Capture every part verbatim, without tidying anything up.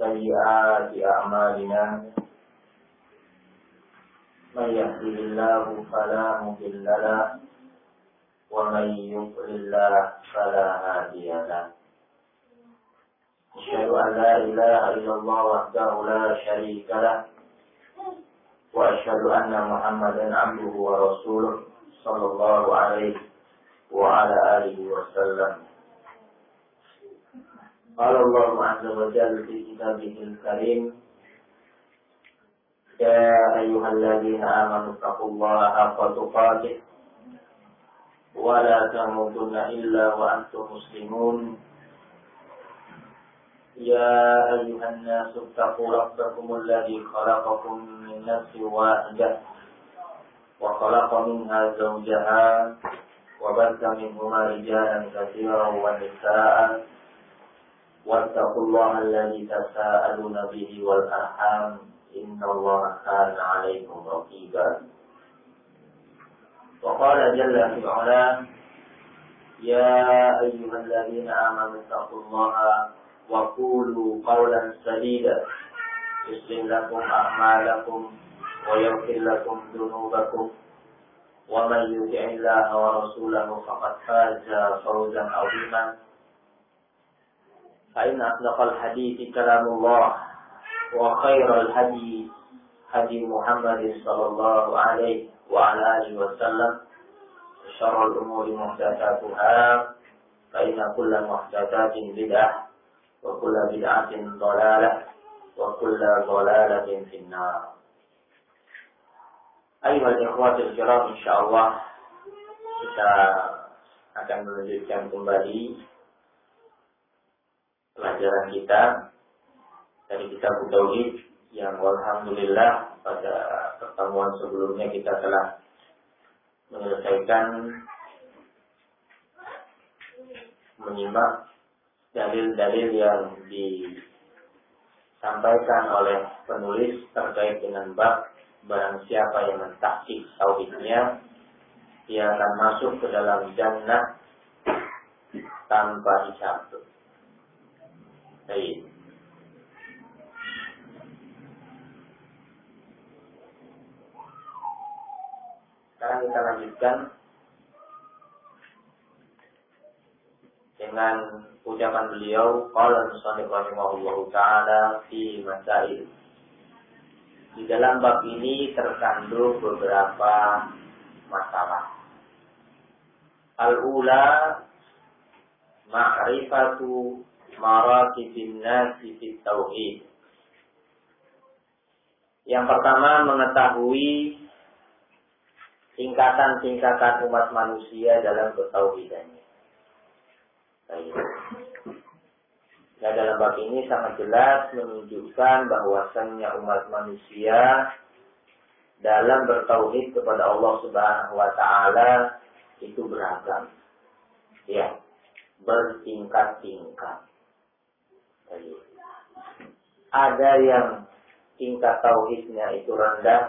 وسيئات أعمالنا من يهده الله فلا مضل له ومن يضلل فلا هادي له أشهد أن لا إله إلا الله وحده لا شريك له وأشهد أن محمدا عبده ورسوله صلى الله عليه وعلى آله وسلم. قال الله عز وجل في كتابه الكريم يا أيها الذين آمنوا اتقوا الله حق تقاته ولا تموتن إلا وأنتم مسلمون يا أيها الناس اتقوا ربكم الذي خلقكم من نفس واحدة وخلق منها زوجها وبث منهما رجالا كثيرا ونساء واتقوا الله الذي تساءلون به والأرحام إن الله كان عليكم رقيبا. وقال جل في علاه يا أيها الذين آمنوا اتقوا الله وقولوا قولا سديدا يصلح لكم أعمالكم ويغفر لكم ذنوبكم ومن يطع الله ورسوله فقد فاز فوزا عظيما. فإن أصدق الحديث كلام الله وخير الهدي هدي محمد صلى الله عليه وعلى آله وسلم شر الأمور محدثاتها فإن كل محدثات بدعة وكل بدعة ضلالة وكل ضلالة في النار. Ayuhal ikhwatul kiram, insyaallah kita akan melanjutkan kembali pelajaran kita dari kitab Tauhid yang alhamdulillah pada pertemuan sebelumnya kita telah menyelesaikan menyimak dalil-dalil yang disampaikan oleh penulis terkait dengan bab barang siapa yang mentahqiq tauhidnya dia akan masuk ke dalam jannah tanpa hisab. Baik. Sekarang kita lanjutkan dengan ucapan beliau qala musannif rahimahullahu taala fi masail. Di dalam bab ini terkandung beberapa masalah. Al-ula ma'rifatu maratibin nasi fit tauhid. Yang pertama mengetahui tingkatan-tingkatan umat manusia dalam ketauhidannya. Baik. Nah, dalam bab ini sangat jelas menunjukkan bahwasannya umat manusia dalam bertauhid kepada Allah Subhanahu wa taala itu beragam. Ya, bertingkat-tingkat. Baik. Ada yang tingkat tauhidnya itu rendah.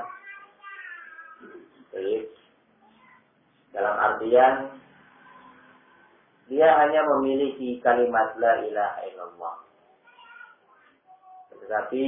Baik. Dalam artian dia hanya memiliki kalimat la ilaha illallah. Tetapi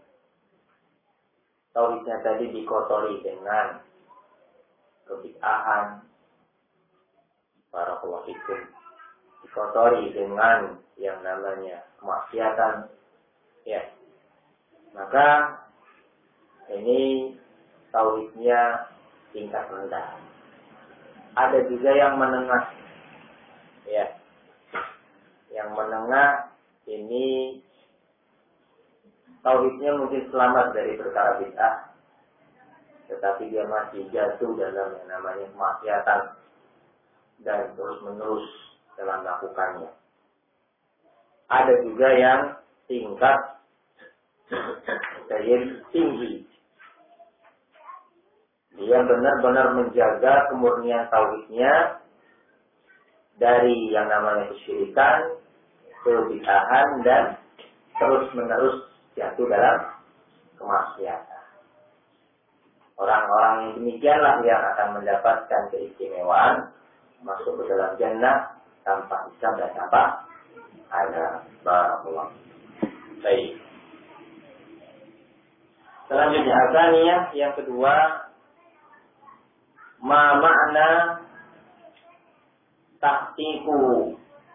tauhidnya tadi dikotori dengan kebid'ahan, barakallahu fikum, dikotori dengan yang namanya kemaksiatan. Ya. Maka ini tauhidnya tingkat rendah. Ada juga yang menengah. Ya, yang menengah ini tauhidnya mungkin selamat dari perkara bid'ah, tetapi dia masih jatuh dalam yang namanya kemaksiatan dan terus menerus dalam melakukannya. Ada juga yang tingkat yang tinggi, dia benar-benar menjaga kemurnian tauhidnya dari yang namanya kesyirikan, kebid'ahan dan terus-menerus jatuh dalam kemaksiatan. Orang-orang yang demikianlah yang akan mendapatkan keistimewaan masuk ke dalam jannah tanpa hisab dan tanpa ada barakallahu. Baik. Selanjutnya asaniyah yang kedua, ma makna tahqiqu.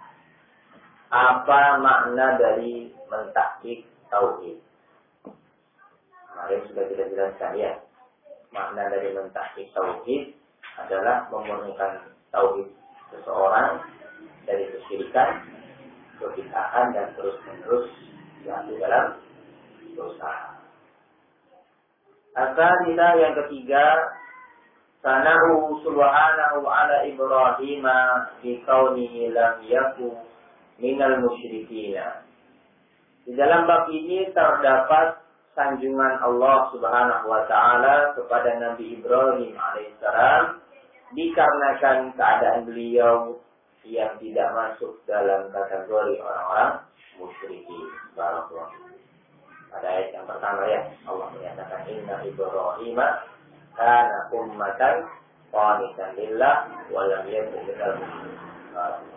Apa makna dari mentahqiq tauhid? Kemarin sudah kita jelaskan ya. Makna dari mentahqiq tauhid adalah memurnikan tauhid seseorang dari kesyirikan, kebid'ahan dan terus-menerus jatuh dalam dosa. Asal-ilah yang ketiga, sanahu subhanahu ala Ibrahim bi kaunihi lam yakun minal musyrikina. Di dalam bab ini terdapat sanjungan Allah Subhanahu wa taala kepada Nabi Ibrahim alaihissalam dikarenakan keadaan beliau yang tidak masuk dalam kategori orang-orang musyrikin. Barakallahu. Pada ayat yang pertama ya, Allah menyatakan inna Ibrahim kana ummatan qanitan lillah wa lam yakun minal musyrikin.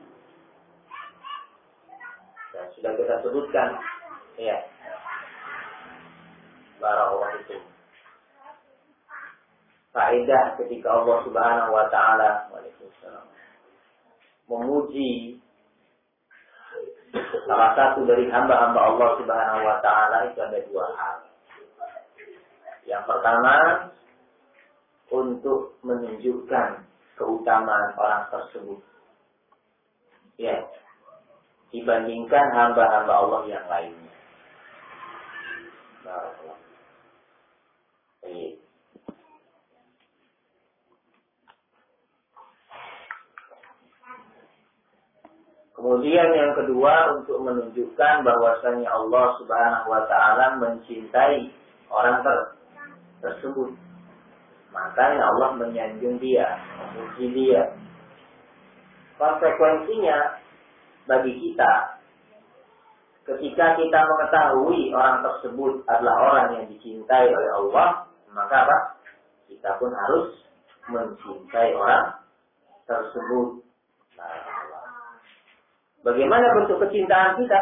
Dan sudah kita sebutkan ya, barakallahu itu faedah ketika Allah Subhanahu wa taala memuji salah satu dari hamba-hamba Allah Subhanahu wa taala, itu ada dua hal. Yang pertama, untuk menunjukkan keutamaan orang tersebut ya, dibandingkan hamba-hamba Allah yang lainnya. Barakallahu. Baik. Kemudian yang kedua, untuk menunjukkan bahwasanya Allah Subhanahu wa taala mencintai orang ter- tersebut. Makanya Allah menyanjung dia, memuji dia. Konsekuensinya bagi kita, ketika kita mengetahui orang tersebut adalah orang yang dicintai oleh Allah, maka apa? Kita pun harus mencintai orang tersebut. Bagaimana bentuk kecintaan kita?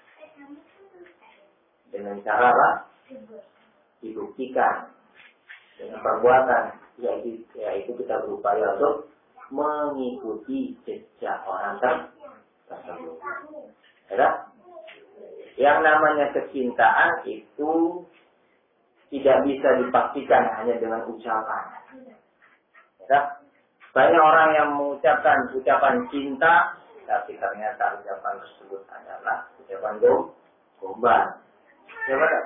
Dengan cara apa? Dibuktikan dengan perbuatan, yaitu, yaitu kita berupaya untuk mengikuti jejak orang tersebut. Ya? Yang namanya kecintaan itu tidak bisa dipastikan hanya dengan ucapan. Ya? Banyak orang yang mengucapkan ucapan cinta, tapi ternyata ucapan tersebut adalah ucapan gombal. Ya benar?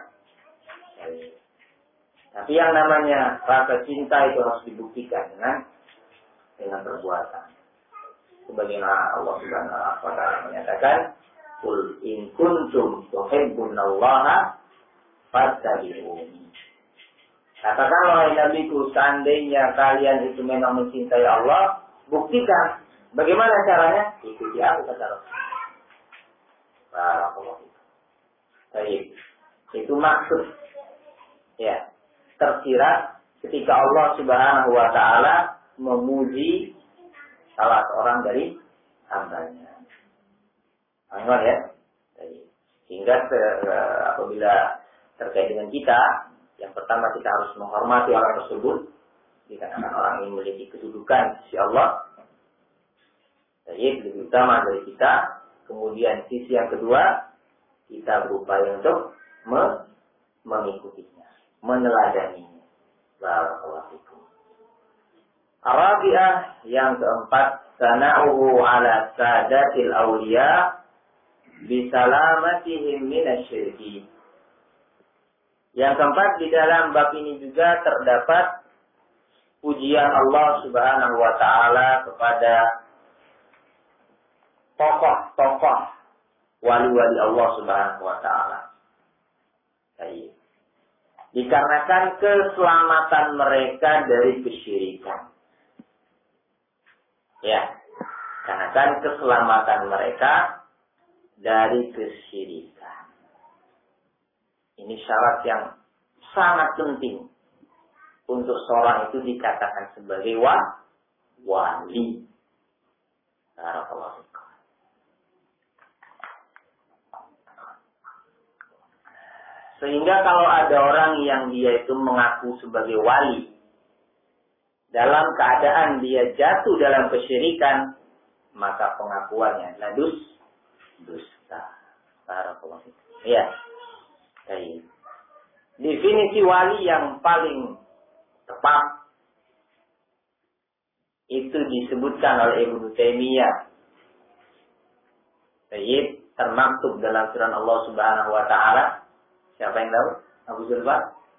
Tapi yang namanya rasa cinta itu harus dibuktikan dengan dengan perbuatan. Sebagaimana Allah Subhanahu wa taala menyatakan, "Qul in kuntum tuhibbunallaha fattabi'uni." Katakan wahai Nabiku, seandainya kalian itu memang mencintai Allah, buktikan. Bagaimana caranya? Ikuti aku, kata Rasul. Barakallahu. Baik. Itu maksud ya, tersirat ketika Allah Subhanahu wa taala memuji salah seorang dari hambanya. Anggap ya. Sehingga apabila terkait dengan kita, yang pertama kita harus menghormati orang tersebut, dikarenakan orang ini memiliki kedudukan di sisi Allah. Jadi lebih utama dari kita. Kemudian sisi yang kedua, kita berupaya untuk me- mengikutinya, meneladaninya. Barakallahu fikum. Arabiah yang keempat, sana'uhu ala sadatil awliya bisalamatihim minasyirki. Yang keempat, di dalam bab ini juga terdapat pujian Allah Subhanahu wa taala kepada tokoh-tokoh wali-wali Allah Subhanahu wa taala. Baik. Dikarenakan keselamatan mereka dari kesyirikan. Ya, dikarenakan keselamatan mereka dari kesyirikan. Ini syarat yang sangat penting untuk seorang itu dikatakan sebagai wa, wali. Barakallahu fikum. Sehingga kalau ada orang yang dia itu mengaku sebagai wali, dalam keadaan dia jatuh dalam kesyirikan, maka pengakuannya adalah dus, dusta. Barakallahu fiik. Iya. Baik. Definisi wali yang paling tepat itu disebutkan oleh Ibnu Taimiyah. Baik, termaktub dalam firman Allah Subhanahu wa taala. Siapa yang tahu? Abu Zulfar?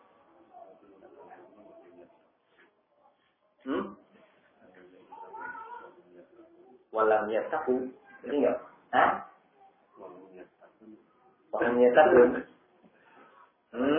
Hmm? Walam yattaqu. Ini enggak? Hah? Walam yattaqu. Hmm?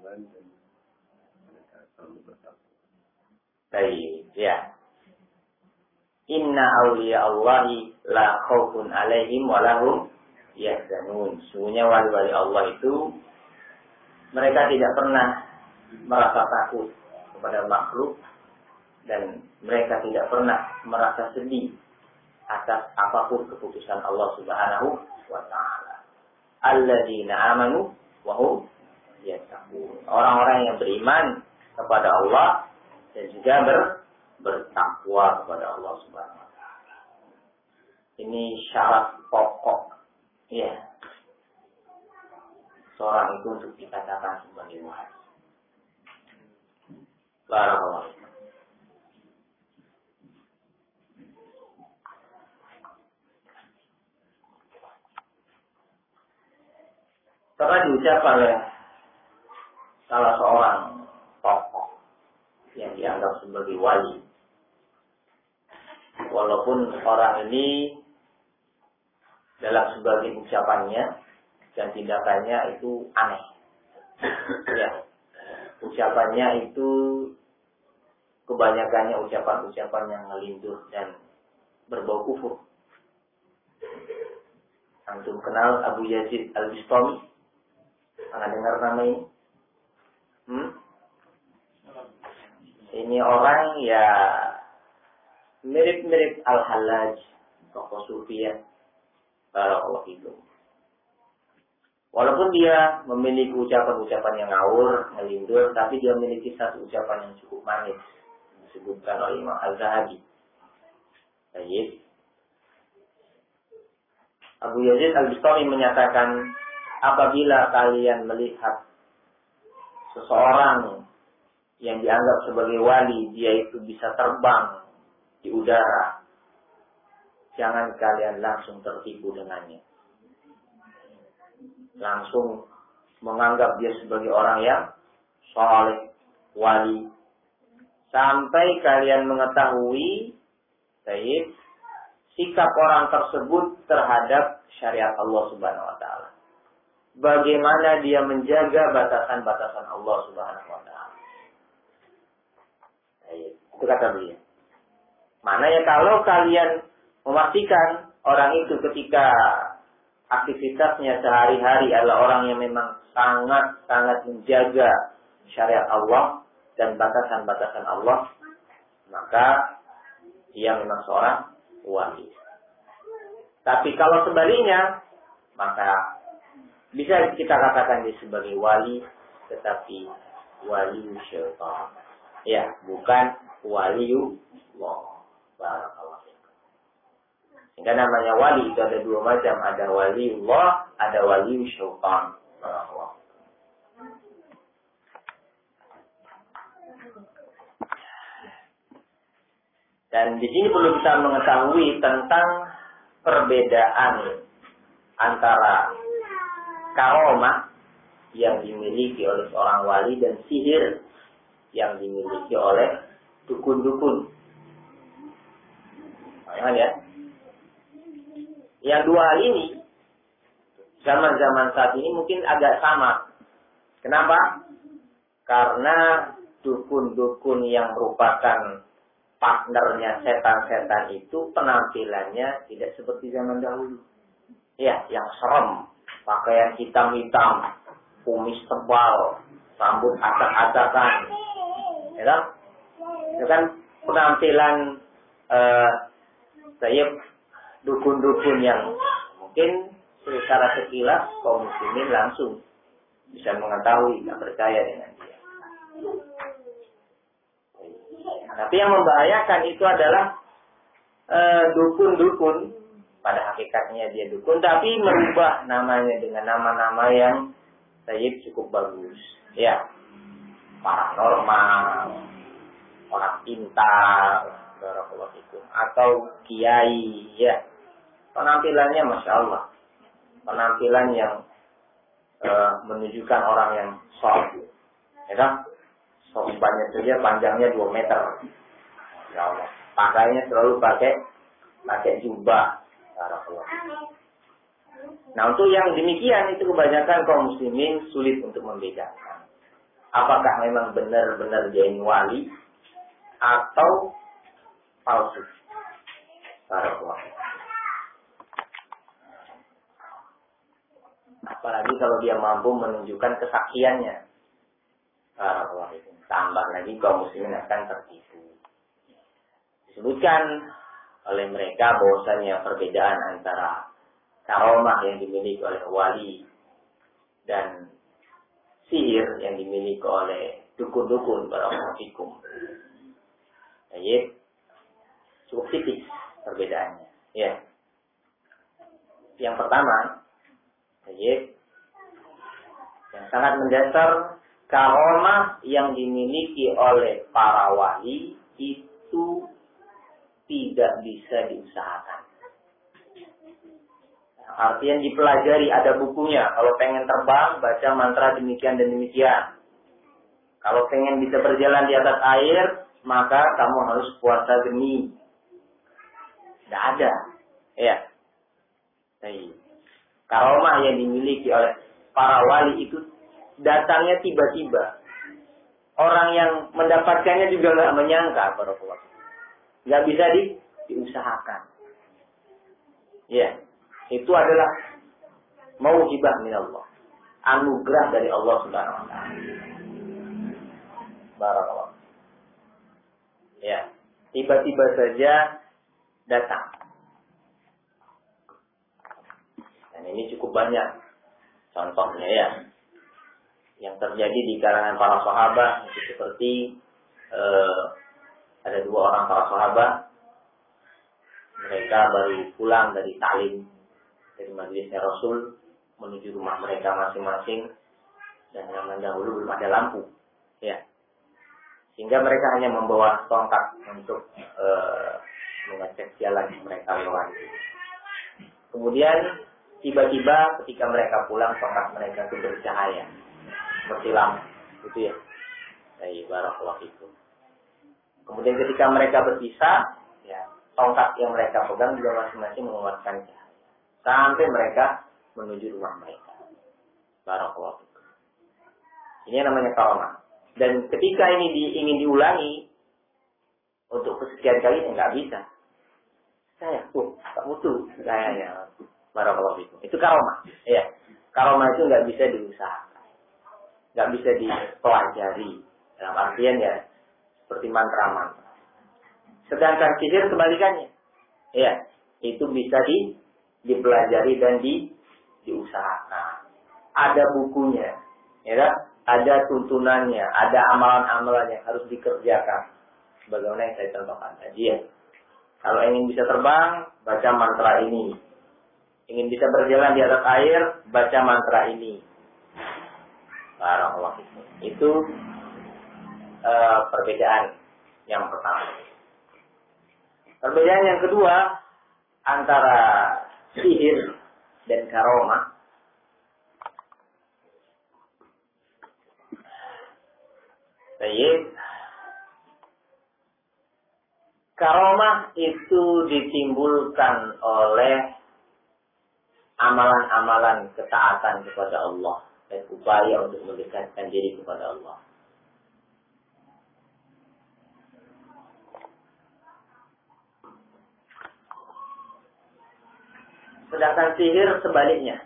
Baik, ya. Inna awliya Allahi la khaufun alaihim wa lahum yahzanun. Sesungguhnya wali-wali Allah itu mereka tidak pernah merasa takut kepada makhluk dan mereka tidak pernah merasa sedih atas apapun keputusan Allah Subhanahu wa taala. Alladzina amanu wa hum yattaqun. Orang-orang yang beriman kepada Allah dan juga ber, bertakwa kepada Allah Subhanahu wa taala. Ini syarat pokok ya. Seorang itu untuk dikatakan sebagai wali. Barakallahu. Pernah diucap oleh salah seorang tokoh yang dianggap sebagai wali. Walaupun orang ini dalam sebagian ucapannya dan tindakannya itu aneh. Ya. Ucapannya itu kebanyakannya ucapan-ucapan yang ngelindur dan berbau kufur. Antum kenal Abu Yazid Al-Bistami? Pernah dengar nama ini? Hmm? Ini orang ya mirip-mirip Al-Hallaj, tokoh Sufi ya. Barakallahu fikum. Walaupun dia memiliki ucapan-ucapan yang ngawur, ngelindur, tapi dia memiliki satu ucapan yang cukup manis. Disebutkan oleh Imam Az-Zahabi. Baik. Abu Yazid Al-Bistami menyatakan, apabila kalian melihat seseorang yang dianggap sebagai wali, dia itu bisa terbang di udara, jangan kalian langsung tertipu dengannya. Langsung menganggap dia sebagai orang yang saleh, wali, sampai kalian mengetahui baik sikap orang tersebut terhadap syariat Allah Subhanahu wa taala. Bagaimana dia menjaga batasan-batasan Allah Subhanahu wa taala. Baik, itu kata beliau. Mana ya kalau kalian memastikan orang itu ketika aktivitasnya sehari-hari adalah orang yang memang sangat-sangat menjaga syariat Allah dan batasan-batasan Allah, maka dia memang seorang wali. Tapi kalau sebaliknya, maka bisa kita katakan dia sebagai wali, tetapi wali syaitan. Ya, bukan waliullah. Barakallahu. Sehingga namanya wali itu ada dua macam, ada waliullah, ada wali syaitan. Barakallahu. Dan di sini perlu kita mengetahui tentang perbedaan antara karomah yang dimiliki oleh seorang wali dan sihir yang dimiliki oleh dukun-dukun. Nah, ya. Yang dua hal ini zaman-zaman saat ini mungkin agak sama. Kenapa? Karena dukun-dukun yang merupakan partnernya setan-setan itu penampilannya tidak seperti zaman dahulu. Ya, yang serem, pakaian hitam-hitam, kumis tebal, rambut acak-acakan. Ya kan? Itu kan penampilan eh, saya dukun-dukun yang mungkin secara sekilas kaum muslimin langsung bisa mengetahui, nggak percaya dengan dia. Tapi yang membahayakan itu adalah dukun-dukun. Uh, Pada hakikatnya dia dukun, tapi merubah namanya dengan nama-nama yang Tayyib cukup bagus. Ya, paranormal, orang pintar, barakallahu fikum, atau kiai, ya. Penampilannya Masya Allah. Penampilan yang uh, menunjukkan orang yang soleh. Ya kan? Sorbannya saja panjangnya dua meter. Ya Allah. Pakainya selalu pakai pakai jubah. Nah, untuk yang demikian itu kebanyakan kaum muslimin sulit untuk membedakan. Apakah memang benar-benar dia ini wali atau palsu. Apalagi kalau dia mampu menunjukkan kesaksiannya. Tambah lagi kaum muslimin akan tertipu. Disebutkan oleh mereka bahwasanya perbedaan antara karomah yang dimiliki oleh wali dan sihir yang dimiliki oleh dukun-dukun barakallahu fikum. Baik, cukup tipis perbedaannya. Ya. Yang pertama, baik, yang sangat mendasar, karomah yang dimiliki oleh para wali itu tidak bisa diusahakan. Artinya dipelajari, ada bukunya. Kalau pengen terbang, baca mantra demikian dan demikian. Kalau pengen bisa berjalan di atas air, maka kamu harus puasa geni. Tidak ada. Ya. Karomah yang dimiliki oleh para wali itu datangnya tiba-tiba. Orang yang mendapatkannya juga nggak menyangka, para pelaku. Nggak bisa di, diusahakan. Ya, itu adalah mauhibah min Allah, anugerah dari Allah Subhanahu Wa Taala. Barakallah. Ya, tiba-tiba saja datang. Dan ini cukup banyak contohnya ya, yang terjadi di kalangan para sahabat, seperti eh, ada dua orang para sahabat, mereka baru pulang dari ta'lim, dari majelisnya Rasul, menuju rumah mereka masing-masing, dan zaman dahulu belum ada lampu, ya, sehingga mereka hanya membawa tongkat untuk e, mengecek jalan mereka lewat. Kemudian tiba-tiba ketika mereka pulang, tongkat mereka itu bercahaya seperti lampu, gitu ya. Baik, barakallahu fikum. Kemudian ketika mereka berpisah, ya, tongkat yang mereka pegang juga masing-masing mengeluarkan cahaya. Sampai mereka menuju rumah mereka. Barakallahu fikum. Ini namanya karomah. Dan ketika ini di, ingin diulangi, untuk kesekian kali nggak bisa. Saya, oh, tak mutu. Kayaknya. Barakallahu fikum. Itu karomah. Ya. Karomah itu nggak bisa diusahakan. Nggak bisa dipelajari. Dalam artian ya, seperti mantra-mantra. Sedangkan sihir kebalikannya. Ya, itu bisa di, dipelajari dan di, diusahakan. Ada bukunya. Ya, ada tuntunannya. Ada amalan-amalan yang harus dikerjakan. Sebagaimana yang saya contohkan tadi ya. Kalau ingin bisa terbang, baca mantra ini. Ingin bisa berjalan di atas air, baca mantra ini. Barakallahu fikum. Itu Uh, perbedaan yang pertama. Perbedaan yang kedua antara sihir dan karomah. Baik. Karomah itu ditimbulkan oleh amalan-amalan ketaatan kepada Allah dan upaya untuk mendekatkan diri kepada Allah. Sedangkan sihir sebaliknya.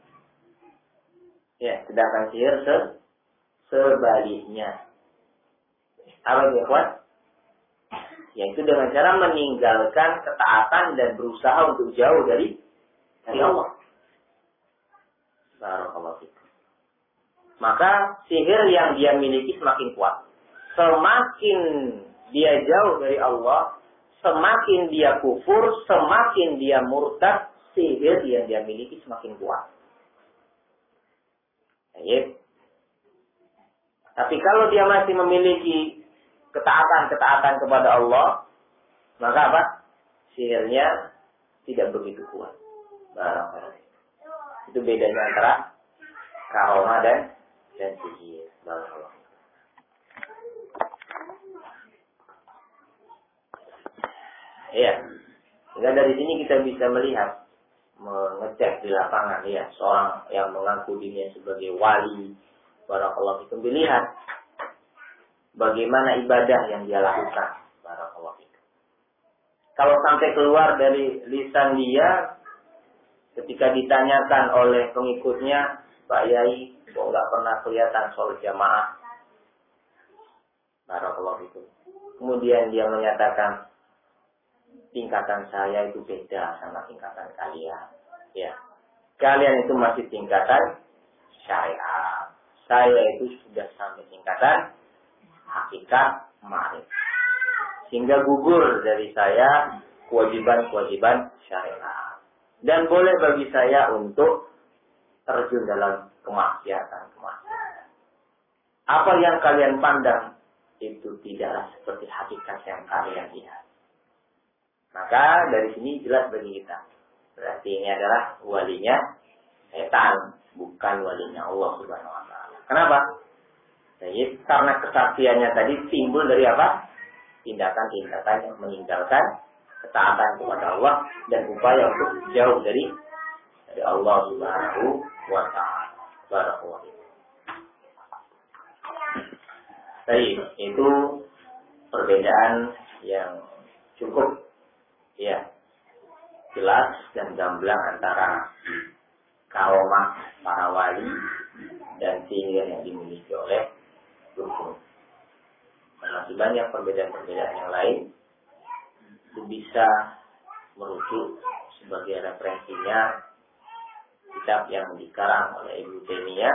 Ya, sedangkan sihir se sebaliknya. Apa itu, ikhwan? Yaitu dengan cara meninggalkan ketaatan dan berusaha untuk jauh dari dari Allah. Barakallahu fikum. maka sihir yang dia miliki semakin kuat. Semakin dia jauh dari Allah, semakin dia kufur, semakin dia murtad, sihir yang dia miliki semakin kuat. Ya. Tapi kalau dia masih memiliki ketaatan-ketaatan kepada Allah, maka apa? Sihirnya tidak begitu kuat. Barangkali. Itu bedanya antara karomah dan dan sihir. Barangkali. Iya. Sehingga dari sini kita bisa melihat, mengecek di lapangan, ya, seorang yang mengaku dirinya sebagai wali, barakallahu fikum, dilihat bagaimana ibadah yang dia lakukan, barakallahu fikum. Kalau sampai keluar dari lisan dia, ketika ditanyakan oleh pengikutnya, Pak Yai, kok nggak pernah kelihatan sholat jamaah, barakallahu fikum. Kemudian dia menyatakan, tingkatan saya itu beda sama tingkatan kalian. Ya, kalian itu masih tingkatan syariat. Saya itu sudah sampai tingkatan hakikat ma'rifat. Sehingga gugur dari saya kewajiban-kewajiban syariat. Dan boleh bagi saya untuk terjun dalam kemaksiatan-kemaksiatan. Apa yang kalian pandang itu tidaklah seperti hakikat yang kalian lihat. Maka dari sini jelas bagi kita. Berarti ini adalah walinya setan, bukan walinya Allah Subhanahu wa taala. Kenapa? Jadi karena kesaksiannya tadi timbul dari apa? Tindakan-tindakan yang meninggalkan ketaatan kepada Allah dan upaya untuk jauh dari dari Allah Subhanahu wa taala. Barakallahu. Baik, itu perbedaan yang cukup, ya, jelas dan gamblang antara karomah para wali dan sihir yang dimiliki oleh dukun. Masih banyak perbedaan-perbedaan yang lain. Itu bisa merujuk sebagai referensinya kitab yang dikarang oleh Ibnu Taimiyah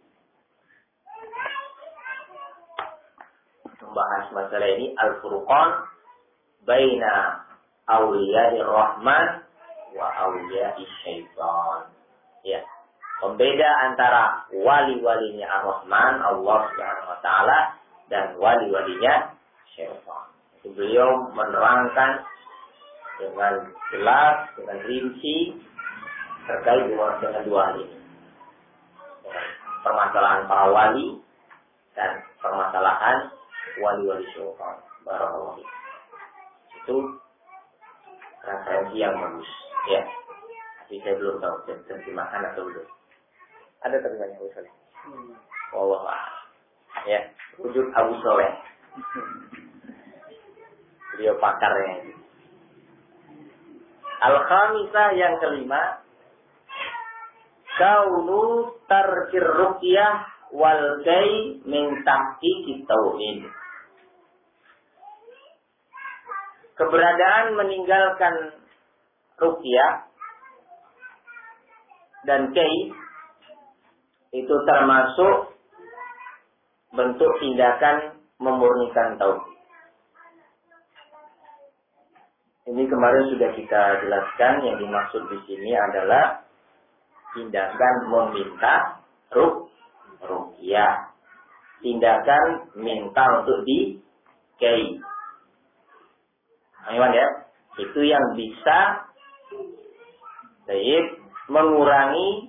membahas masalah ini, Al-Furqan baina Awliya'i Rahman wa Awliya'i Syaitan. Ya, pembeda antara wali-walinya Ar-Rahman, Allah Subhanahu wa taala, dan wali-walinya Syaitan. Itu beliau menerangkan dengan jelas, dengan rinci terkait dengan dua hal ini. Permasalahan para wali dan permasalahan wali-wali Syaitan. Barakallahu fiik. Itu referensi yang bagus, ya. Tapi saya belum tahu terjemahan atau belum. Ada terjemahannya Abu Soleh. Allah, ya. Rujuk Abu Soleh. Beliau pakarnya. Al-Khamisah yang kelima, kaunu tarkir ruqyah wal kai min tahqiqit tauhid. Keberadaan meninggalkan ruqyah dan kei itu termasuk bentuk tindakan memurnikan tauhid. Ini kemarin sudah kita jelaskan, yang dimaksud di sini adalah tindakan meminta ruq ruqyah, tindakan minta untuk di kei. Ayo ya, itu yang bisa baik mengurangi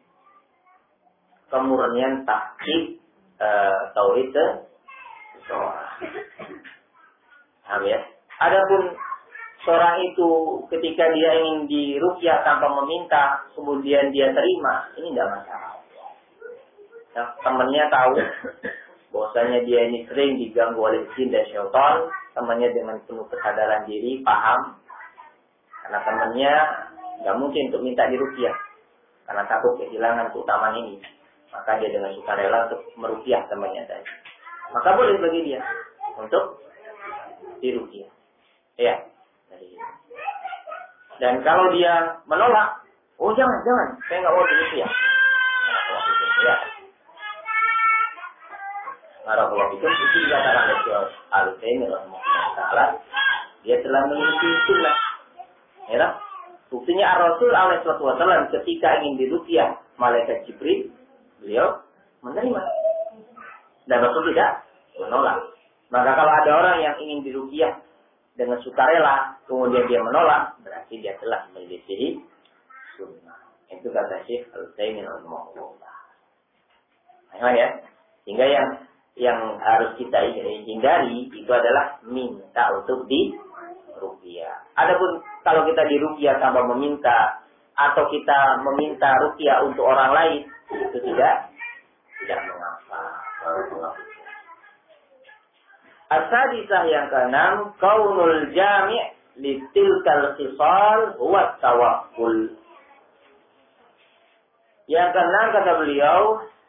kemurnian tahqiq e, tauhid seseorang. Paham ya? Adapun seorang itu ketika dia ingin diruqyah tanpa meminta, kemudian dia terima, ini tidak masalah. Nah, temannya tahu bahwasanya dia ini sering diganggu oleh jin dan syaitan, temannya dengan penuh kesadaran diri, paham, karena temannya nggak mungkin untuk minta diruqyah, karena takut kehilangan keutamaan ini, maka dia dengan sukarela untuk meruqyah temannya tadi. Maka boleh bagi dia untuk diruqyah, ya. Dan kalau dia menolak, oh jangan, jangan, saya nggak mau diruqyah, ya. itu itu dikatakan oleh Syekh Al-Utsaimin rahimahullah, dia telah memiliki sunnah. Ya, buktinya Ar-Rasul alaihi wasallam ketika ingin diruqyah malaikat Jibril, beliau menerima. Dan Rasul tidak menolak. Maka kalau ada orang yang ingin diruqyah dengan sukarela, kemudian dia menolak, berarti dia telah menyelisihi sunnah. Itu kata Syekh Al-Utsaimin rahimahullah. Nah, ya. Sehingga yang yang harus kita hindari itu adalah minta untuk diruqyah. Adapun kalau kita diruqyah tanpa meminta atau kita meminta ruqyah untuk orang lain, itu tidak tidak mengapa. As-sadisah yang keenam, kaunul jami' litilkal khisal huwa tawakkul. Yang keenam kata beliau,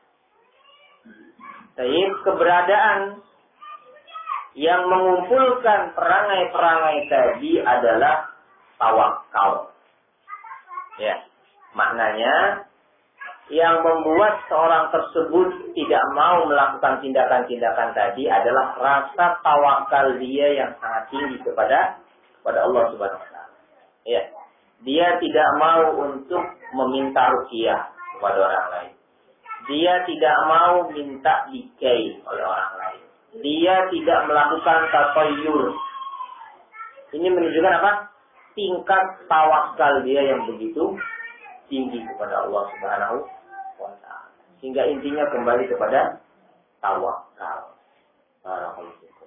Taib, keberadaan yang mengumpulkan perangai-perangai tadi adalah tawakal. Ya, maknanya yang membuat seorang tersebut tidak mau melakukan tindakan-tindakan tadi adalah rasa tawakal dia yang sangat tinggi kepada kepada Allah Subhanahu wa taala. Ya. Dia tidak mau untuk meminta ruqyah kepada orang lain. Dia tidak mau minta dikai oleh orang lain. Dia tidak melakukan tatayyur. Ini menunjukkan apa? Tingkat tawakal dia yang begitu tinggi kepada Allah Subhanahu wa taala. Sehingga intinya kembali kepada tawakal. Barakallahu fikum.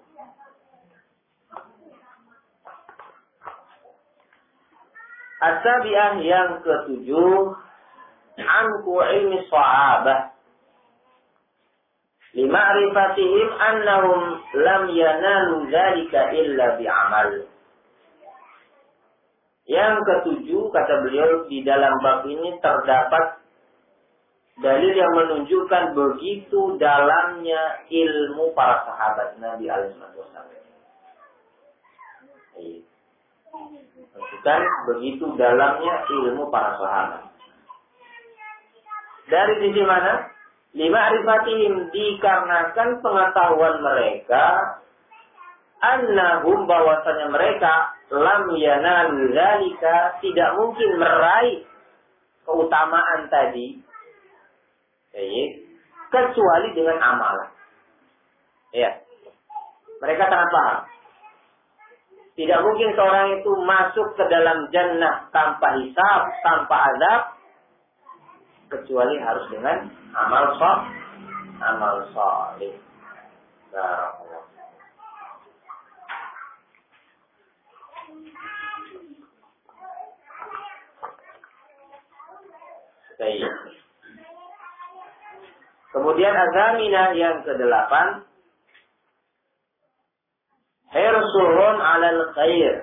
As-sabi'ah yang ketujuh, anku ilmi sahabah lima'rifatihim annahum lam yanalu dzalika illa bi'amal. Yang ketujuh, kata beliau, di dalam bab ini terdapat dalil yang menunjukkan begitu dalamnya ilmu para sahabat Nabi alaihi wasallam. Menunjukkan begitu dalamnya ilmu para sahabat. Dari sisi mana? Lima arifatihim, dikarenakan pengetahuan mereka, annahum, bahwasanya mereka lam yanalu dzalika, tidak mungkin meraih keutamaan tadi, kecuali dengan amalan. Ya, mereka sangat paham. Tidak mungkin seorang itu masuk ke dalam jannah tanpa hisab, tanpa azab, kecuali harus dengan amal saleh, amal saleh. Barakallahu. Baik. Kemudian azaminah yang kedelapan, hirsuhun 'alal khair.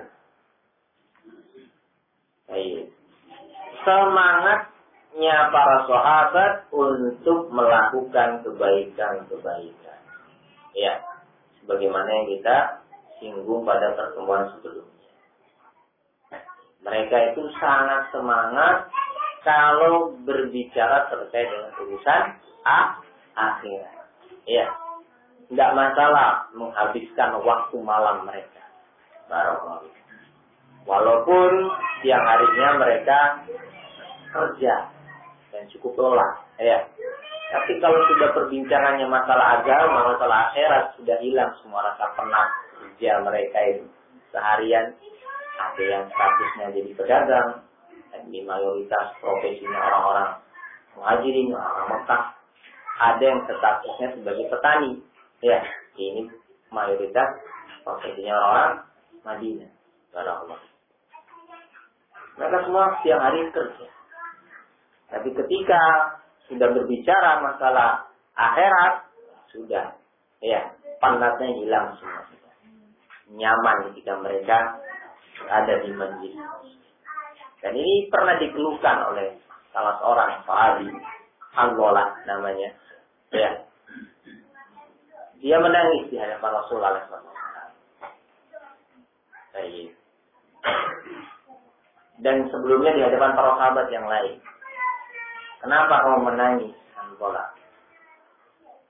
Baik. Semangatnya para sahabat untuk melakukan kebaikan-kebaikan. Ya, sebagaimana yang kita singgung pada pertemuan sebelumnya. Mereka itu sangat semangat kalau berbicara terkait dengan urusan ah, akhirat. Ya, tidak masalah menghabiskan waktu malam mereka. Barakallahu. Walaupun siang harinya mereka kerja dan cukup lelah. Ya. Tapi kalau sudah perbincangannya masalah agama, masalah akhirat, sudah hilang semua rasa penat kerja mereka itu. Seharian ada yang statusnya jadi pedagang, dan di mayoritas profesinya orang-orang muhajirin, orang Mekah. Ada yang statusnya sebagai petani. Ya, ini mayoritas profesinya orang Madinah. Barakallah. Mereka semua siang hari kerja. Tapi ketika sudah berbicara masalah akhirat, sudah, ya, pantatnya hilang semua. Nyaman ketika mereka ada di masjid. Dan ini pernah dikeluhkan oleh salah seorang sahabi, Hanzalah namanya. Ya. Dia menangis di hadapan Rasulullah shallallahu alaihi wasallam. Baik. Dan sebelumnya di hadapan para sahabat yang lain. Kenapa kamu menangis, Hanzalah? Saya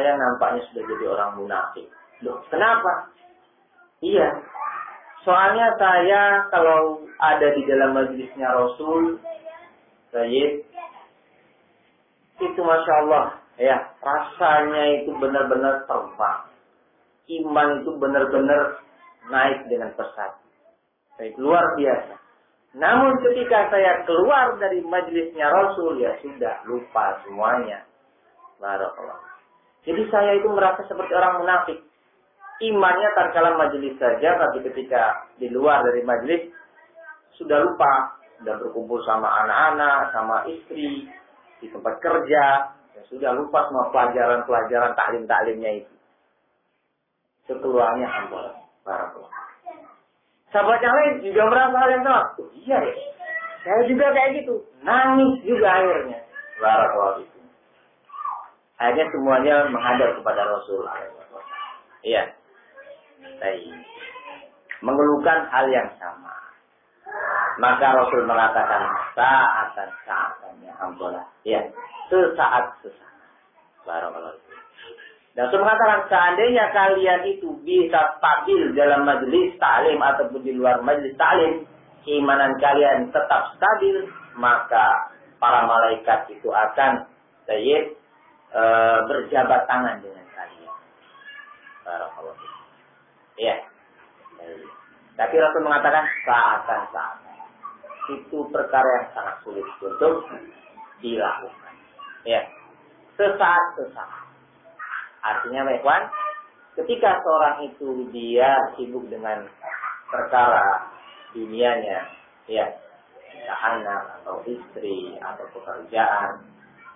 saya nampaknya sudah jadi orang munafik. Loh, kenapa? Iya, soalnya saya kalau ada di dalam majelisnya Rasul, Sayyid, itu Masya Allah, ya, rasanya itu benar-benar terbang. Iman itu benar-benar naik dengan pesat. Baik, luar biasa. Namun ketika saya keluar dari majelisnya Rasul, ya sudah, lupa semuanya. Barakallah. Jadi saya itu merasa seperti orang munafik. Imannya tatkala majelis saja, tapi ketika di luar dari majelis, sudah lupa. Sudah berkumpul sama anak-anak, sama istri, di tempat kerja. Ya sudah lupa semua pelajaran-pelajaran taklim-taklimnya itu. Kekeluarnya ampun. Barakallah. Sahabat yang lain juga merasa hal yang sama. Oh, iya ya, saya juga kayak gitu. Nangis juga akhirnya. Barakallahu fikum. Akhirnya semuanya menghadap kepada Rasul. Iya. Baik. Mengeluhkan hal yang sama. Maka Rasul mengatakan saatan saatnya alhamdulillah. Iya. Sesaat sesaat. Barakallahu fikum. Dan Rasul mengatakan seandainya kalian itu bisa stabil dalam majelis taklim ataupun di luar majelis taklim, keimanan kalian tetap stabil, maka para malaikat itu akan Sayyid e, berjabat tangan dengan kalian. Barakallahu fikum. Iya. Tapi Rasul mengatakan saatan saat. Itu perkara yang sangat sulit untuk dilakukan. Ya. Sesaat sesaat. Artinya, Baikwan, ketika seorang itu dia sibuk dengan perkara dunianya, ya, anak atau istri atau pekerjaan,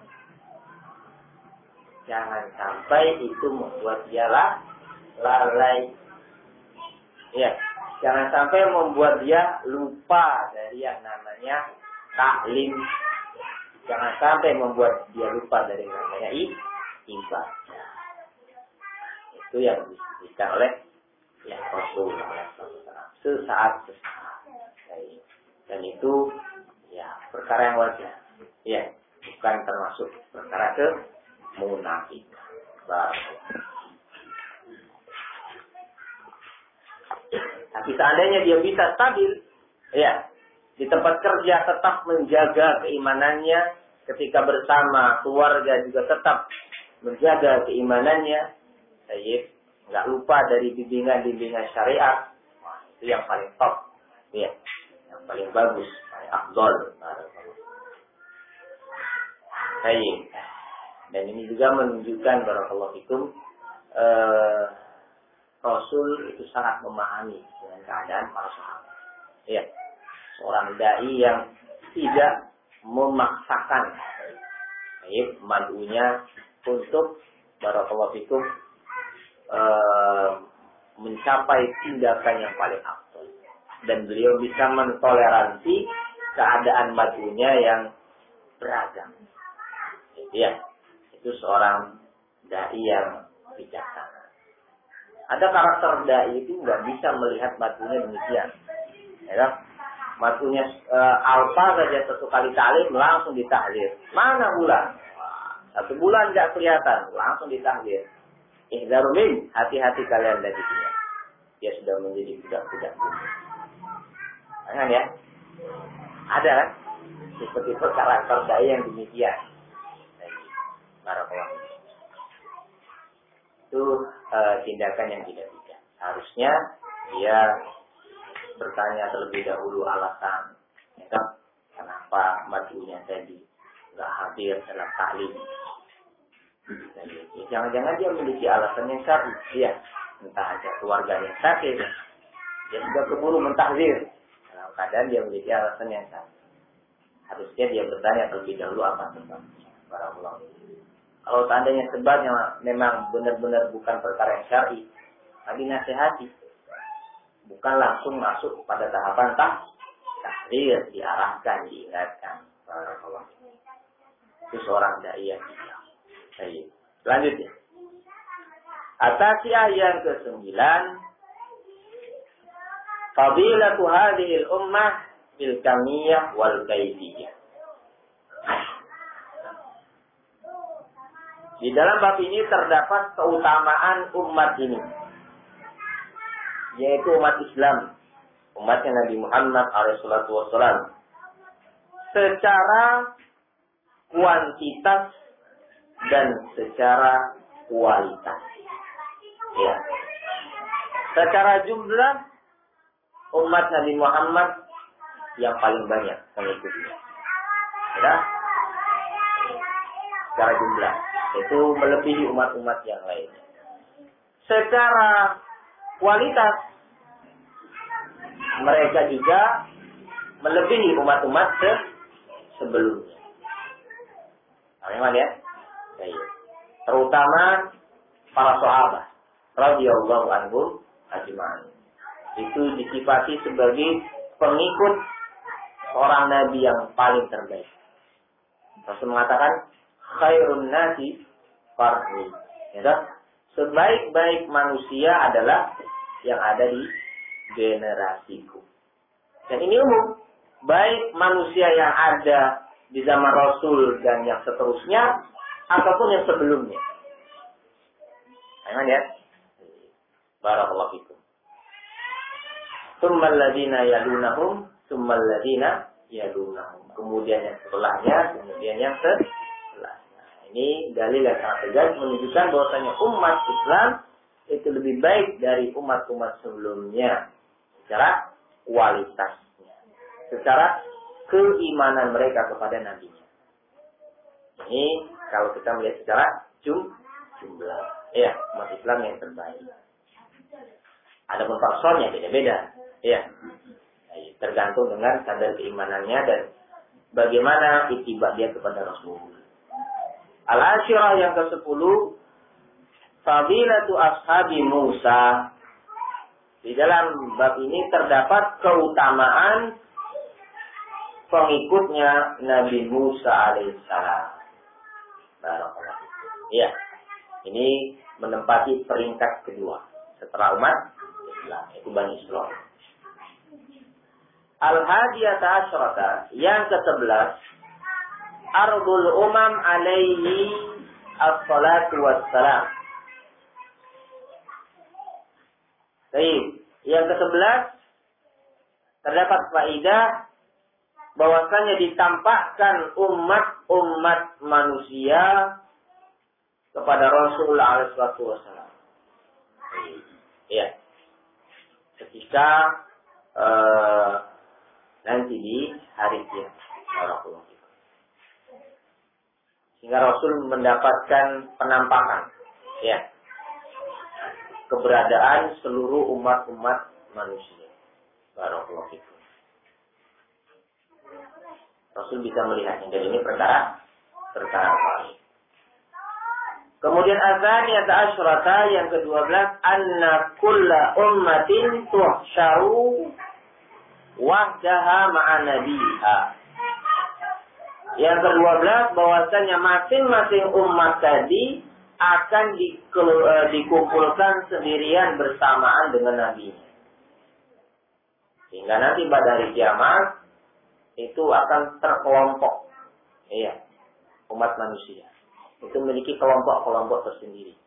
jangan sampai itu membuat dia lalai. Ya, jangan sampai membuat dia lupa dari yang namanya taklim. Jangan sampai membuat dia lupa dari yang namanya ibadah. Itu yang disebutkan oleh ya Rasulullah sesaat sesaat. Dan itu ya perkara yang wajar. Ya, bukan termasuk perkara kemunafikan. Tapi seandainya dia bisa stabil, ya, di tempat kerja tetap menjaga keimanannya, ketika bersama keluarga juga tetap menjaga keimanannya, Sayyid, nggak lupa dari bimbingan-bimbingan syariat. Wah, itu yang paling top, ya, yang paling bagus, paling afdol. Sayyid. Dan ini juga menunjukkan barakallahu fikum, eh, Rasul itu sangat memahami dengan keadaan para sahabat. Ya, seorang dai yang tidak memaksakan, Sayyid, madunya untuk barakallahu fikum, Uh, mencapai tindakan yang paling afdal, dan beliau bisa mentoleransi keadaan madunya yang beragam. Ya, itu seorang dai yang bijaksana. Ada karakter dai itu nggak bisa melihat madunya demikian. Ya, madunya uh, alfa saja satu kali taklim langsung ditahdir. Mana bulan? Satu bulan nggak kelihatan, langsung ditahdir. Ihdaru min, hati-hati kalian dari dia. Dia sudah menjadi budak-budak. Jangan ya. Ada kan? Tipe-tipe karakter dai yang demikian. Barakallahu. Itu uh, tindakan yang tidak bijak. Harusnya dia bertanya terlebih dahulu alasan, ya kan? Kenapa madunya tadi nggak hadir dalam taklim. Jangan-jangan dia memiliki alasan yang syar'i, ya, entah ada keluarga yang sakit, dia sudah keburu mentahzir. Dalam keadaan dia memiliki alasan yang syar'i, harusnya dia bertanya terlebih dahulu apa sebabnya. Barakallahu. Kalau seandainya sebabnya memang benar-benar bukan perkara yang syar'i, tapi nasihati, bukan langsung masuk pada tahapan tah tahzir, diarahkan, diingatkan. Barakallahu. Itu seorang dai yang bijak. Baik, selanjutnya. Atasiyah yang kesembilan, fadilatu hadhil ummah bil kamiyah wal kaifiyah. Di dalam bab ini terdapat keutamaan umat ini, yaitu umat Islam, umatnya Nabi Muhammad alaihi salatu wassalam, secara kuantitas dan secara kualitas. Ya. Secara jumlah, umat Nabi Muhammad yang paling banyak pengikutnya. Ya. Secara jumlah, itu melebihi umat-umat yang lain. Secara kualitas, mereka juga melebihi umat-umat sebelumnya. Memang ya, terutama para sahabat radhiyallahu anhum ajma'in. Itu disifati sebagai pengikut seorang nabi yang paling terbaik. Rasul mengatakan khairun nasi qarni. Ya, sebaik-baik manusia adalah yang ada di generasiku. Dan ini umum, baik manusia yang ada di zaman Rasul dan yang seterusnya, ataupun yang sebelumnya. Aman ya? Barakallahu fikum. Tsummal ladzina yalunahum, tsummal ladzina yalunahum. Kemudian yang setelahnya, kemudian yang setelahnya. Ini dalil yang sangat tegas menunjukkan bahwasanya umat Islam itu lebih baik dari umat-umat sebelumnya secara kualitasnya, secara keimanan mereka kepada nabinya. Ini kalau kita melihat secara jum, jumlah, ya, umat Islam yang terbaik. Adapun personnya beda-beda, ya, tergantung dengan kadar keimanannya dan bagaimana ittiba dia kepada Rasul. Al-Asyirah yang kesepuluh, Fadilatu Ashabi Musa. Di dalam bab ini terdapat keutamaan pengikutnya Nabi Musa alaihissalam. Barakallahu. Ya, ini menempati peringkat kedua setelah umat Islam, itu Bani Israil. Al-Hadiyata Asyrata yang kesebelas, Ardul Umam alaihi as-salatu wassalam. Baik, yang kesebelas terdapat faedah bahwasanya ditampakkan umat-umat manusia kepada Rasul alaihi wasallam. Ya. Ketika uh, nanti di hari kiamat. Sehingga Rasul mendapatkan penampakan, ya, keberadaan seluruh umat-umat manusia. Barakallahu fikum. Rasul bisa melihatnya. Dan ini perkara perkara baik. Kemudian azaniyat asyrata yang kedua belas, anna kulla ummatin tuhsyaru wahdaha ma'a nabiha. Yang kedua belas, bahwasanya masing-masing umat tadi akan dikumpulkan sendirian bersamaan dengan nabinya. Sehingga nanti pada hari kiamat itu akan terkelompok, iya, umat manusia itu memiliki kelompok-kelompok tersendiri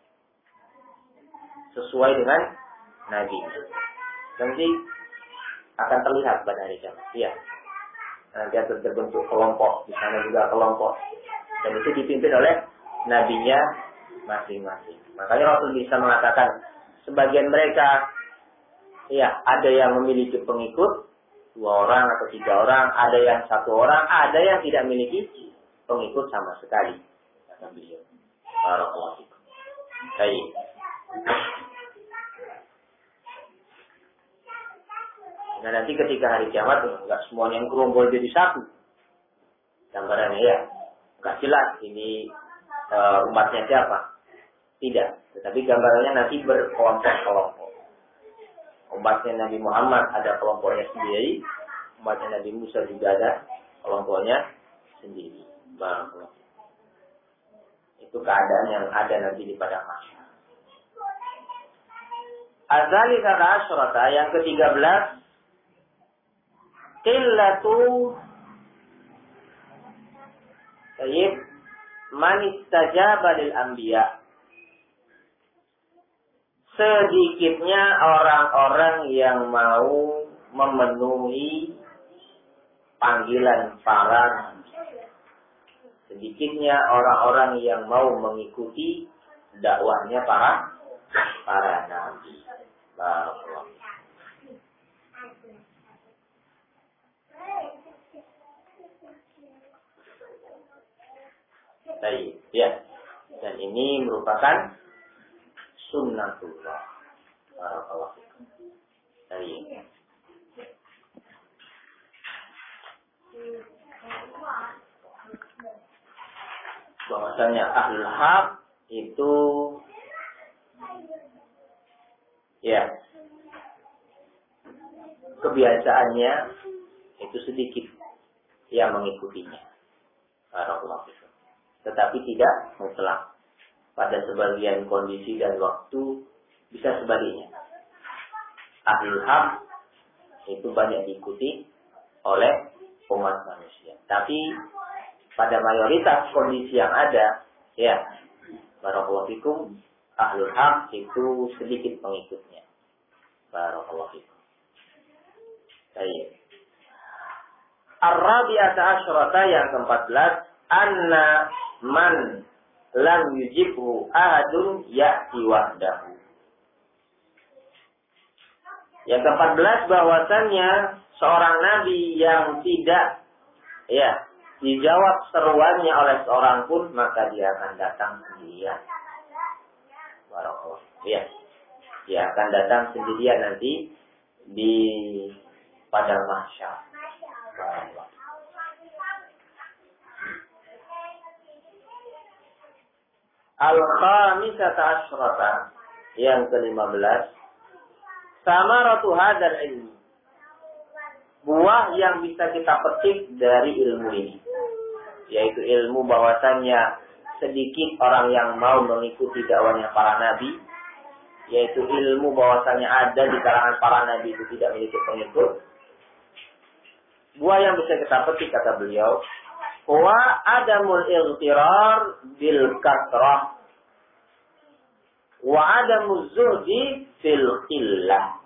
sesuai dengan nabi. Nanti akan terlihat pada hari kiamat, iya. Nanti akan terbentuk kelompok, di sana juga kelompok, dan itu dipimpin oleh nabinya masing-masing. Makanya Rasul bisa mengatakan sebagian mereka, iya, ada yang memiliki pengikut dua orang atau tiga orang, ada yang satu orang, ada yang tidak memiliki pengikut sama sekali. Kata beliau. Barakallahu fikum. Baik. Nah nanti ketika hari kiamat enggak semuanya yang kerombol jadi satu. Gambarannya ya, enggak jelas ini uh, umatnya siapa. Tidak, tetapi gambarannya nanti berkelompok-kelompok. Umatnya Nabi Muhammad ada kelompoknya sendiri, umatnya Nabi Musa juga ada kelompoknya sendiri. Barakallahu. Itu keadaan yang ada nanti di padang mahsyar. Azali kata asyrata yang ketiga belas, qillatu tayyib man istajaba lil anbiya. Sedikitnya orang-orang yang mau memenuhi panggilan para nabi. Sedikitnya orang-orang yang mau mengikuti dakwahnya para para nabi. Barakallahu. Baik, ya. Dan ini merupakan sunnatullah. Barakallahu. Baik. Bahwasanya ahlul haq itu ya kebiasaannya itu sedikit yang mengikutinya. Barakallahu. Tetapi tidak mutlak. Pada sebagian kondisi dan waktu bisa sebaliknya. Ahlul haq itu banyak diikuti oleh umat manusia. Tapi pada mayoritas kondisi yang ada, ya, barakallahu fikum, ahlul haq itu sedikit pengikutnya. Barakallahu fikum. Baik. Ar-rabi'ata asyrata yang keempat belas, anna man lam yujibhu ahadun ya'ti wahdahu. Yang keempat belas, bahwasannya seorang nabi yang tidak ya dijawab seruannya oleh seorang pun, maka dia akan datang sendirian. Barakallahu. Ya. Dia akan datang sendirian nanti di padang mahsyar. Barakallahu. Al-khamisata asyrata yang kelima belas, samaratu hadzal ilmi, buah yang bisa kita petik dari ilmu ini, yaitu ilmu bahwasannya sedikit orang yang mau mengikuti dakwahnya para nabi, yaitu ilmu bahwasannya ada di kalangan para nabi itu tidak memiliki pengikut. Buah yang bisa kita petik, kata beliau, wa adamul ightirar bil kasrah wa adamuz zuhdi fil qillah.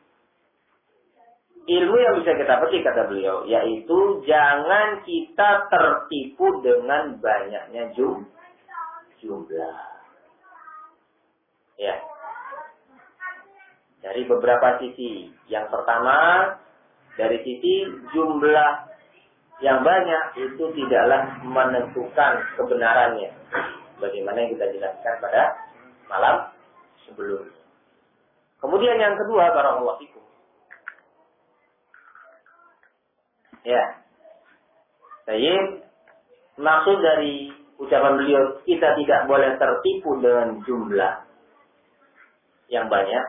Ilmu yang bisa kita petik, kata beliau, yaitu jangan kita tertipu dengan banyaknya jum, jumlah. Ya. Dari beberapa sisi. Yang pertama, dari sisi jumlah yang banyak itu tidaklah menentukan kebenarannya. Bagaimana yang kita jelaskan pada malam sebelumnya. Kemudian yang kedua, barakallahu fikum. Ya. Baik. Maksud dari ucapan beliau, kita tidak boleh tertipu dengan jumlah yang banyak.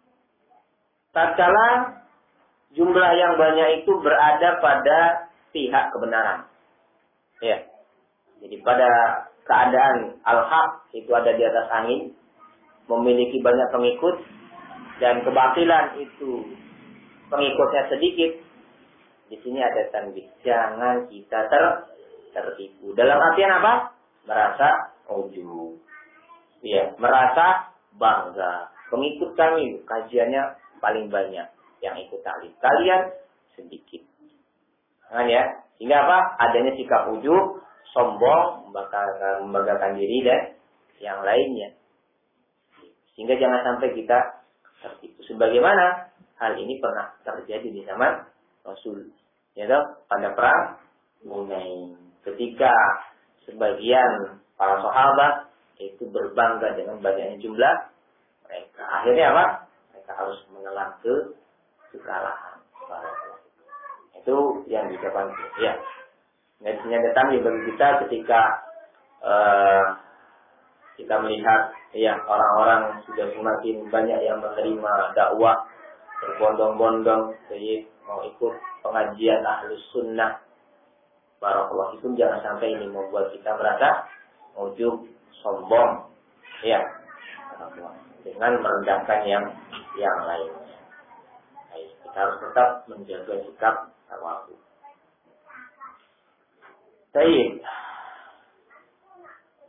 Tatkala jumlah yang banyak itu berada pada pihak kebenaran. Ya. Jadi pada keadaan al-haq itu ada di atas angin, memiliki banyak pengikut, dan kebatilan itu pengikutnya sedikit. Di sini ada tanbih, jangan kita ter tertipu. Dalam artian apa? Merasa ujub. Ya, merasa bangga. Pengikut kami kajiannya paling banyak, yang ikut taklim. Kalian sedikit. Kan ya? Sehingga apa? Adanya sikap ujub, sombong, membanggakan diri dan yang lainnya. Sehingga jangan sampai kita tertipu. Sebagaimana hal ini pernah terjadi di zaman Rasul, yaitu pada perang Hunain. Ketika sebagian para sahabat itu berbangga dengan banyaknya jumlah mereka. Akhirnya apa? Mereka harus menelan ke kekalahan. Itu yang diucapkan. Ya. Nantinya datang bagi kita ketika uh, kita melihat ya orang-orang sudah semakin banyak yang menerima dakwah berbondong-bondong, jadi mau ikut pengajian Ahlus Sunnah. Barakallahu fikum, jangan sampai ini membuat kita merasa ujub, sombong, ya, dengan merendahkan yang yang lainnya. Baik, kita harus tetap menjaga sikap tawadhu. Baik.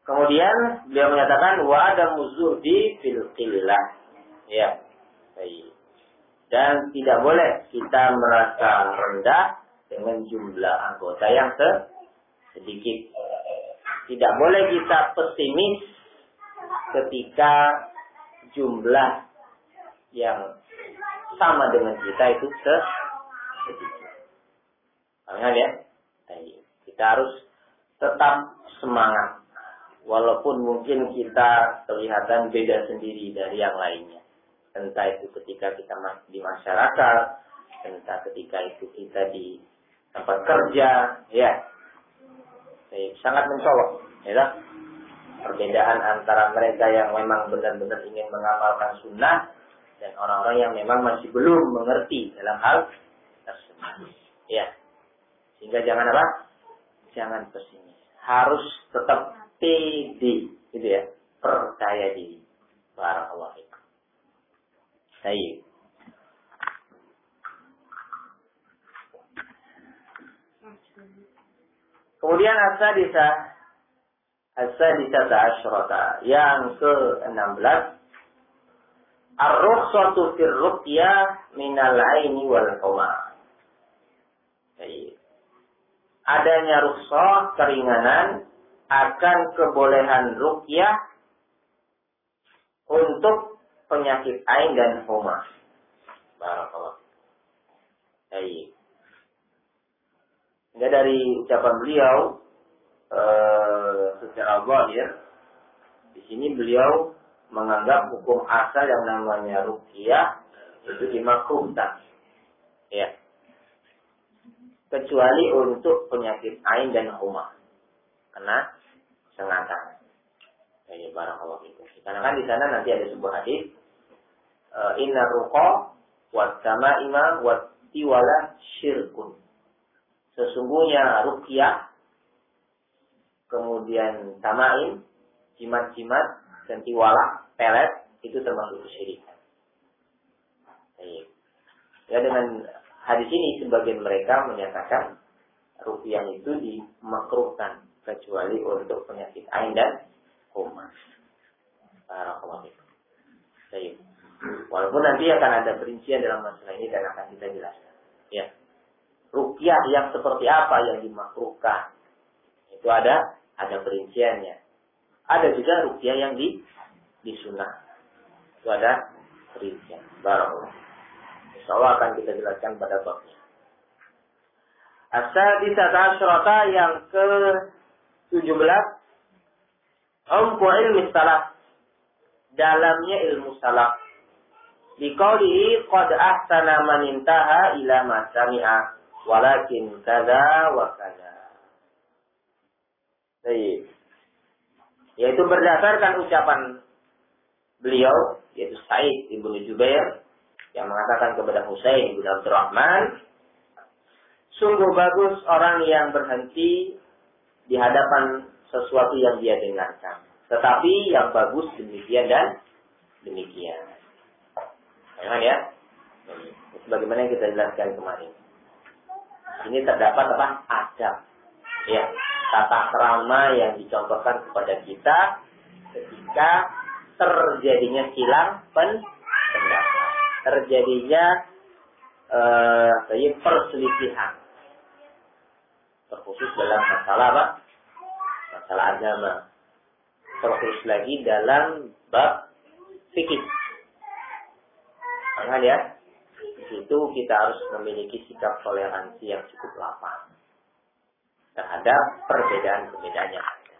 Kemudian beliau menyatakan wa adamu zuhdi fil qillah. Ya. Baik. Dan tidak boleh kita merasa rendah dengan jumlah anggota yang sedikit. Tidak boleh kita pesimis ketika jumlah yang sama dengan kita itu sedikit. Paham ya? Kita harus tetap semangat. Walaupun mungkin kita kelihatan beda sendiri dari yang lainnya. Entah itu ketika kita di masyarakat, entah ketika itu kita di tempat kerja, ya. Sangat mencolok, ya. Perbedaan antara mereka yang memang benar-benar ingin mengamalkan sunnah dan orang-orang yang memang masih belum mengerti dalam hal tersebut. Ya. Sehingga jangan apa? Jangan pesimis. Harus tetap pede, gitu ya. Percaya diri. Barakallahu fikum. Baik. Kemudian as-sadisah as-sadisah asyrata yang ke enam belas ar-rukhsatu fir ruqyah minal aini wal huma. Baik. Adanya rukhsah keringanan akan kebolehan ruqyah untuk penyakit ain dan huma. Barakallahu. Baik. Ini dari ucapan beliau uh, secara zahir, di sini beliau menganggap hukum asal yang namanya ruqyah itu dimakruhkan. Ya. Kecuali untuk penyakit ain dan huma. Kena sengatan. Jadi barakallahu fikum. Karena kan di sana nanti ada sebuah hadis, uh, inna ruqa wa tama'ima wa tiwala syirkun. Sesungguhnya ruqyah, kemudian tamaim, jimat-jimat, dan tiwala, pelet, itu termasuk kesyirikan. Baik. Ya, dengan hadis ini sebagian mereka menyatakan ruqyah itu dimakruhkan kecuali untuk penyakit ain dan huma. Barakallahu fikum. Baik. Walaupun nanti akan ada perincian dalam masalah ini dan akan kita jelaskan. Ya. Ruqyah yang seperti apa yang dimakruhkan? Itu ada ada perinciannya. Ada juga ruqyah yang di disunah. Itu ada perincian. Barakallahu. Insyaallah akan kita jelaskan pada babnya. As-sadisah asyrata yang ke tujuh belas umku ilmu salaf. Dalamnya ilmu salaf. Biqaulihi qad ahsana man intaha ila ma sami'a walakin kada wa kada. Baik. Yaitu berdasarkan ucapan beliau, yaitu Sa'id ibnu Jubair, yang mengatakan kepada Husain ibnu Abdurrahman, sungguh bagus orang yang berhenti di hadapan sesuatu yang dia dengarkan. Tetapi yang bagus demikian dan demikian. Jangan ya. Sebagaimana yang kita jelaskan kemarin. Ini terdapat apa? Adab. Ya, tata krama yang dicontohkan kepada kita ketika terjadinya silang pendapat, terjadinya eh, perselisihan, terkhusus dalam masalah apa? Masalah agama, terkhusus lagi dalam bab fikih. Jangan ya. Di situ kita harus memiliki sikap toleransi yang cukup lapang terhadap perbedaan-perbedaan yang ada.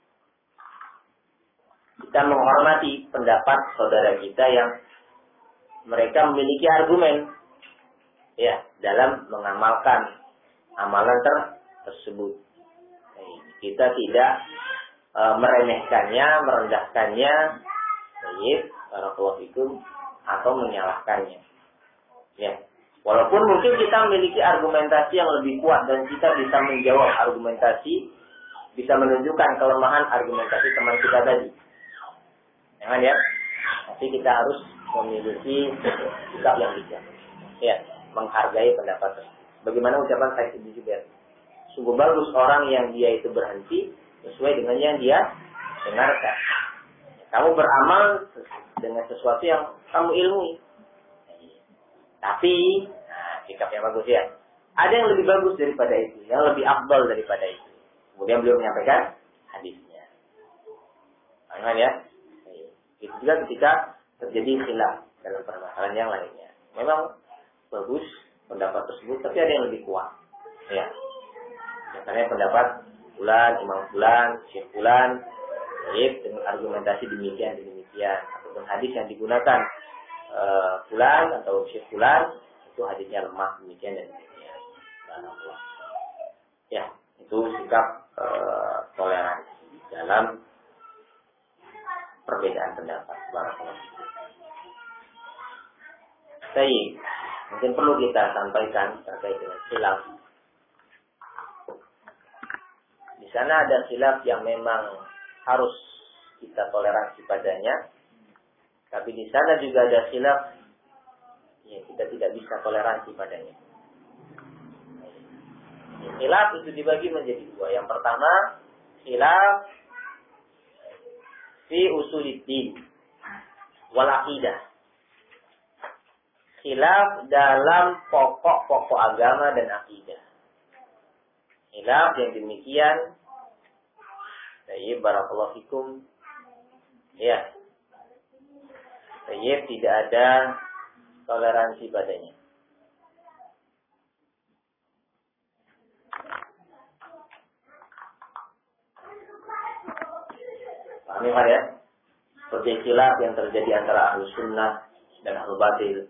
Kita menghormati pendapat saudara kita yang mereka memiliki argumen ya dalam mengamalkan amalan ter tersebut. Kita tidak e, meremehkannya, merendahkannya, baik, barakallahu fikum, atau menyalahkannya. Ya, walaupun mungkin kita memiliki argumentasi yang lebih kuat dan kita bisa menjawab argumentasi, bisa menunjukkan kelemahan argumentasi teman kita tadi. Jangan ya, tapi kita harus memiliki sikap yang bijak. Ya, menghargai pendapat tersebut. Bagaimana ucapan Sa'id bin Jubair? Sungguh bagus orang yang dia itu berhenti sesuai dengan yang dia dengarkan. Kamu beramal dengan sesuatu yang kamu ilmui. Tapi, nah, sikap yang bagus ya. Ada yang lebih bagus daripada itu, yang lebih afdal daripada itu. Kemudian beliau menyampaikan hadisnya. Paham ya? Itu juga ketika terjadi khilaf dalam permasalahan yang lainnya. Memang bagus pendapat tersebut, tapi ada yang lebih kuat. Ya. Misalnya pendapat fulan, imam fulan, syekh fulan, dengan argumentasi demikian demikian, ataupun hadis yang digunakan uh, fulan atau syekh fulan itu hadisnya lemah demikian dan demikian. Ya, itu sikap uh, toleransi dalam perbedaan pendapat. Baik, mungkin perlu kita sampaikan terkait dengan khilaf. Di sana ada khilaf yang memang harus kita toleransi padanya, tapi di sana juga ada khilaf yang kita tidak bisa toleransi padanya. Khilaf itu dibagi menjadi dua. Yang pertama, khilaf fi usuliddin wal aqidah. Khilaf dalam pokok-pokok agama dan akidah. Khilaf yang demikian, Tayyib barakallahu fikum, ya, Tayyib tidak ada toleransi padanya. Pahami Pak ya? Seperti khilaf yang terjadi antara Ahlus Sunnah dan Ahlul Batil.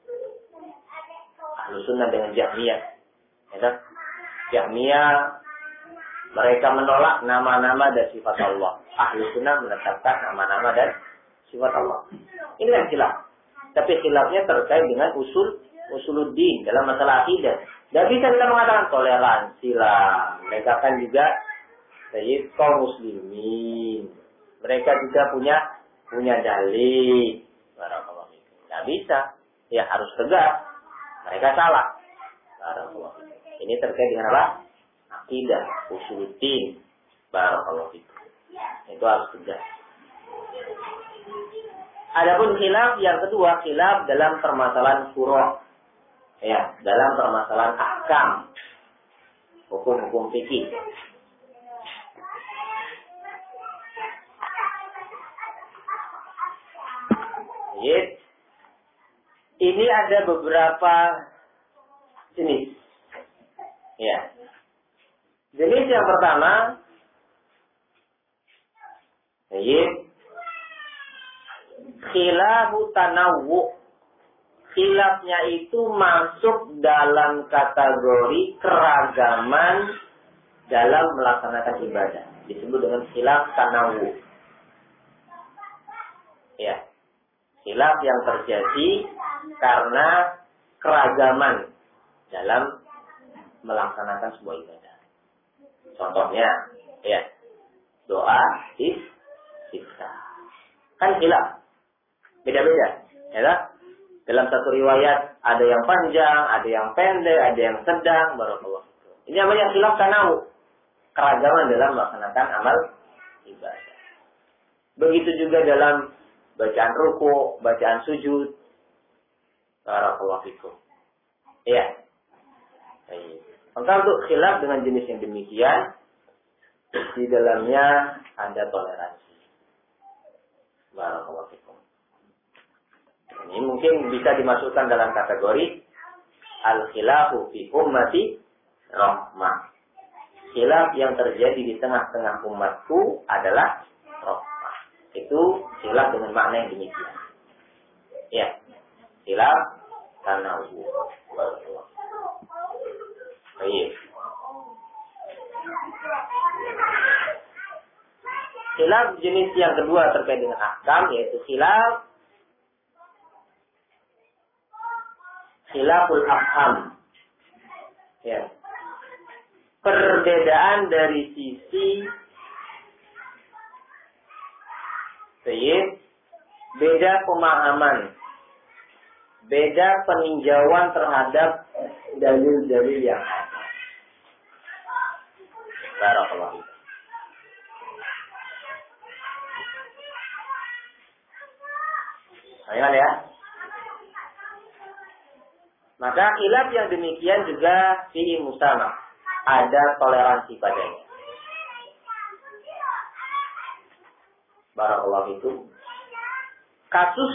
Ahlus Sunnah dengan Jahmiyah. Ya, Jahmiyah mereka menolak nama-nama dan sifat Allah. Ahlus Sunnah menetapkan nama-nama dan sifat Allah. Ini yang khilaf. Tapi khilafnya terkait dengan usul usuluddin dalam masalah akidah. Tidak bisa kita mengatakan toleransi lah. Mereka kan juga Sayyid kaum muslimin. Mereka juga punya punya dalil. Barakallahu fikum. Tidak bisa. Ya harus tegas. Mereka salah. Barakallahu fikum. Ini terkait dengan apa? Akidah, usuluddin. Barakallahu fikum. Itu harus tegas. Adapun khilaf yang kedua, khilaf dalam permasalahan furu'. Ya, dalam permasalahan ahkam. Hukum-hukum fikih. Yes. Ini ada beberapa jenis. Ya. Jenis yang pertama, yes, khilafu tanawwu. Khilafnya itu masuk dalam kategori keragaman dalam melaksanakan ibadah. Disebut dengan khilaf tanawwu. Ya. Khilaf yang terjadi karena keragaman dalam melaksanakan sebuah ibadah. Contohnya, ya, doa istiftah. Kan khilaf. Beda-beda, ya. Dalam satu riwayat ada yang panjang, ada yang pendek, ada yang sedang, barakallahu fikum. Ini namanya khilaf tanawwu. Keragaman dalam melaksanakan amal ibadah. Begitu juga dalam bacaan ruku, bacaan sujud. Barakallahu fikum. Iya. Baik. Maka untuk khilaf dengan jenis yang demikian, di dalamnya ada toleransi. Barakallahu fikum. Ini mungkin bisa dimasukkan dalam kategori al-khilafu fi ummati rahmah. Khilaf yang terjadi di tengah-tengah umatku adalah rahmah. Itu khilaf dengan makna yang demikian. Ya. Khilaf tanawwu. Baik. Khilaf jenis yang kedua terkait dengan ahkam, yaitu khilaf khilaful afham. Ya. Perbedaan dari sisi Baik, beda pemahaman, beda peninjauan terhadap dalil-dalil yang ada. Barakallahu. Ayo ya. Maka khilaf yang demikian juga fihi musama, ada toleransi padanya. Barakallahu itu. Kasus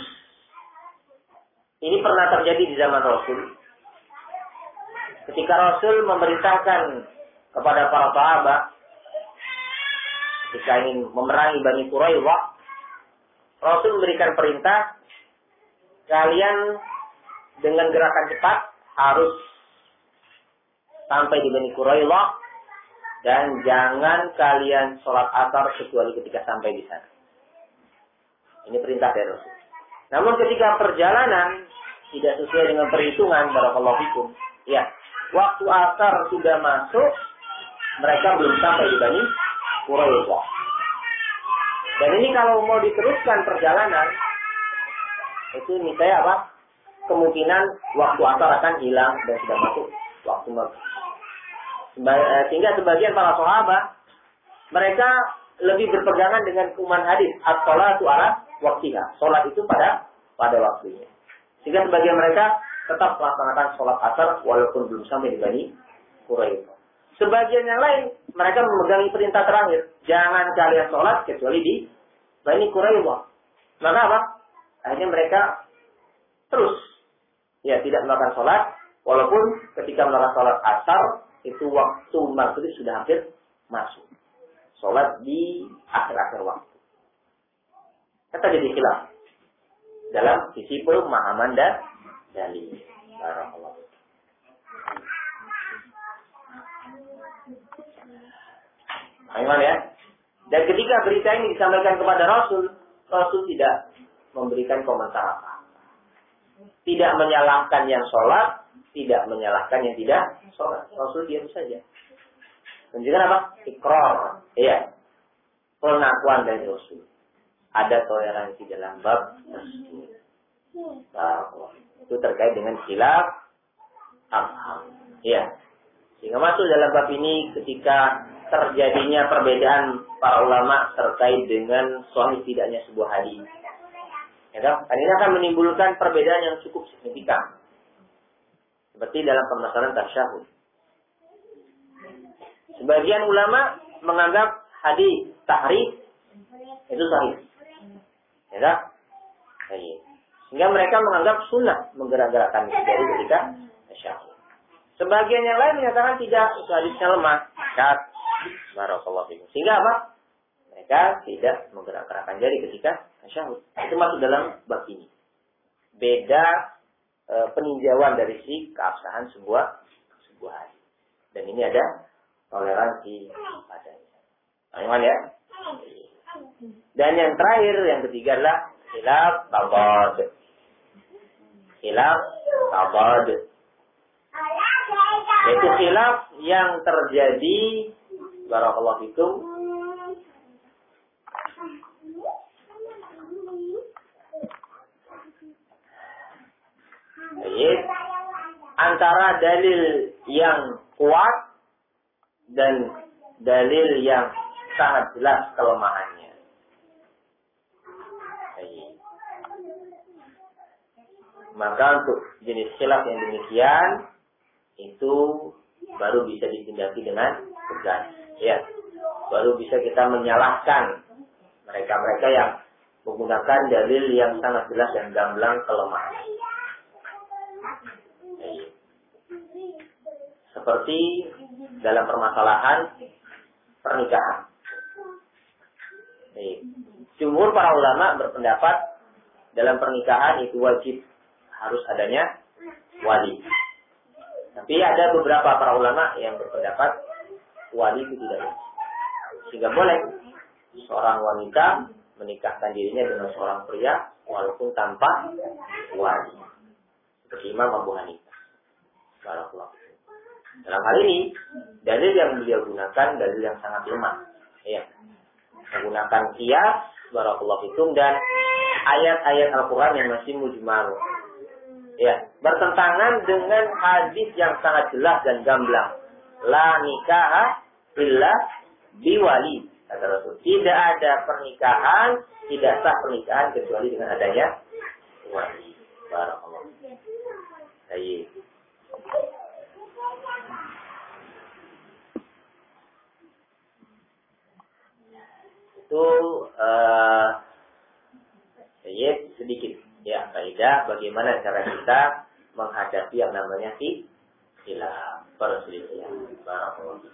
ini pernah terjadi di zaman Rasul. Ketika Rasul memerintahkan kepada para sahabat ketika ingin memerangi Bani Quraidah, Rasul memberikan perintah, kalian dengan gerakan cepat harus sampai di Bani Quraidah dan jangan kalian sholat asar kecuali ketika sampai di sana. Ini perintah dari Rasul. Namun ketika perjalanan tidak sesuai dengan perhitungan, barakallahu fikum, ya, waktu asar sudah masuk, mereka belum sampai di Bani Quraidah. Dan ini kalau mau diteruskan perjalanan, itu misalnya apa? Kemungkinan waktu asar akan hilang dan sudah masuk waktu maghrib. Sehingga sebagian para sahabat mereka lebih berpegangan dengan keumuman hadis as-shalatu ala waqtiha. Salat itu pada pada waktunya. Sehingga sebagian mereka tetap melaksanakan salat asar walaupun belum sampai di Bani Quraidah. Sebagian yang lain mereka memegangi perintah terakhir, jangan kalian salat kecuali di Bani Quraidah. Maka apa? Akhirnya mereka terus ya tidak melakukan salat walaupun ketika melakukan salat asar itu waktu maghrib sudah hampir masuk. Salat di akhir-akhir waktu. Kata jadi khilaf dalam sisi pemahaman dan dalil. Barakallahu. Ayo ya. Dan ketika berita ini disampaikan kepada Rasul, Rasul tidak memberikan komentar apa. Tidak menyalahkan yang sholat, tidak menyalahkan yang tidak sholat. Rasul diam saja. Menunjukkan apa? Ikrar. Iya. Pengakuan dari Rasul. Ada toleransi dalam bab tersebut. Nah, itu terkait dengan khilaf afham. Iya. Sehingga masuk dalam bab ini ketika terjadinya perbedaan para ulama terkait dengan sahih tidaknya sebuah hadis. Ya kan? Dan ini akan menimbulkan perbedaan yang cukup signifikan. Seperti dalam permasalahan tasyahud. Sebagian ulama menganggap hadis tahrif itu sahih. Ya kan? Sehingga mereka menganggap sunnah menggerak-gerakkan jari ketika tasyahud. Sebagian yang lain menyatakan tidak, itu hadisnya lemah. Kat. Barakallahu fikum. Sehingga apa? Mereka tidak menggerak-gerakkan jari ketika tasyahud. Itu masuk dalam bab ini. Beda e, peninjauan dari si keabsahan sebuah sebuah hadis. Dan ini ada toleransi padanya. Aman ya? Dan yang terakhir, yang ketiga adalah khilaf tabad. Khilaf tabad. Yaitu khilaf yang terjadi barakallahu fikum Baik. Antara dalil yang kuat dan dalil yang sangat jelas kelemahannya. Baik. Maka untuk jenis khilaf yang demikian itu baru bisa ditindaki dengan tegas. Ya, baru bisa kita menyalahkan mereka-mereka yang menggunakan dalil yang sangat jelas dan gamblang kelemahan. Seperti dalam permasalahan pernikahan. Jumhur para ulama berpendapat dalam pernikahan itu wajib harus adanya wali. Tapi ada beberapa para ulama yang berpendapat wali itu tidak wajib. Sehingga boleh seorang wanita menikahkan dirinya dengan seorang pria walaupun tanpa wali. Seperti Imam Abu Hanifah. Barakallahu. Dalam hal ini, dalil yang beliau gunakan dalil yang sangat lemah. Ya. Menggunakan qiyas, barakallahu fikum, dan ayat-ayat Al-Quran yang masih mujmal. Ya, bertentangan dengan hadis yang sangat jelas dan gamblang. La nikaha illa biwali, kata Rasul. Tidak ada pernikahan, tidak sah pernikahan kecuali dengan adanya wali. Barakallahu. Baik. Itu uh, sedikit ya kaidah bagaimana cara kita menghadapi yang namanya khilaf, perselisihan. Barakallahu.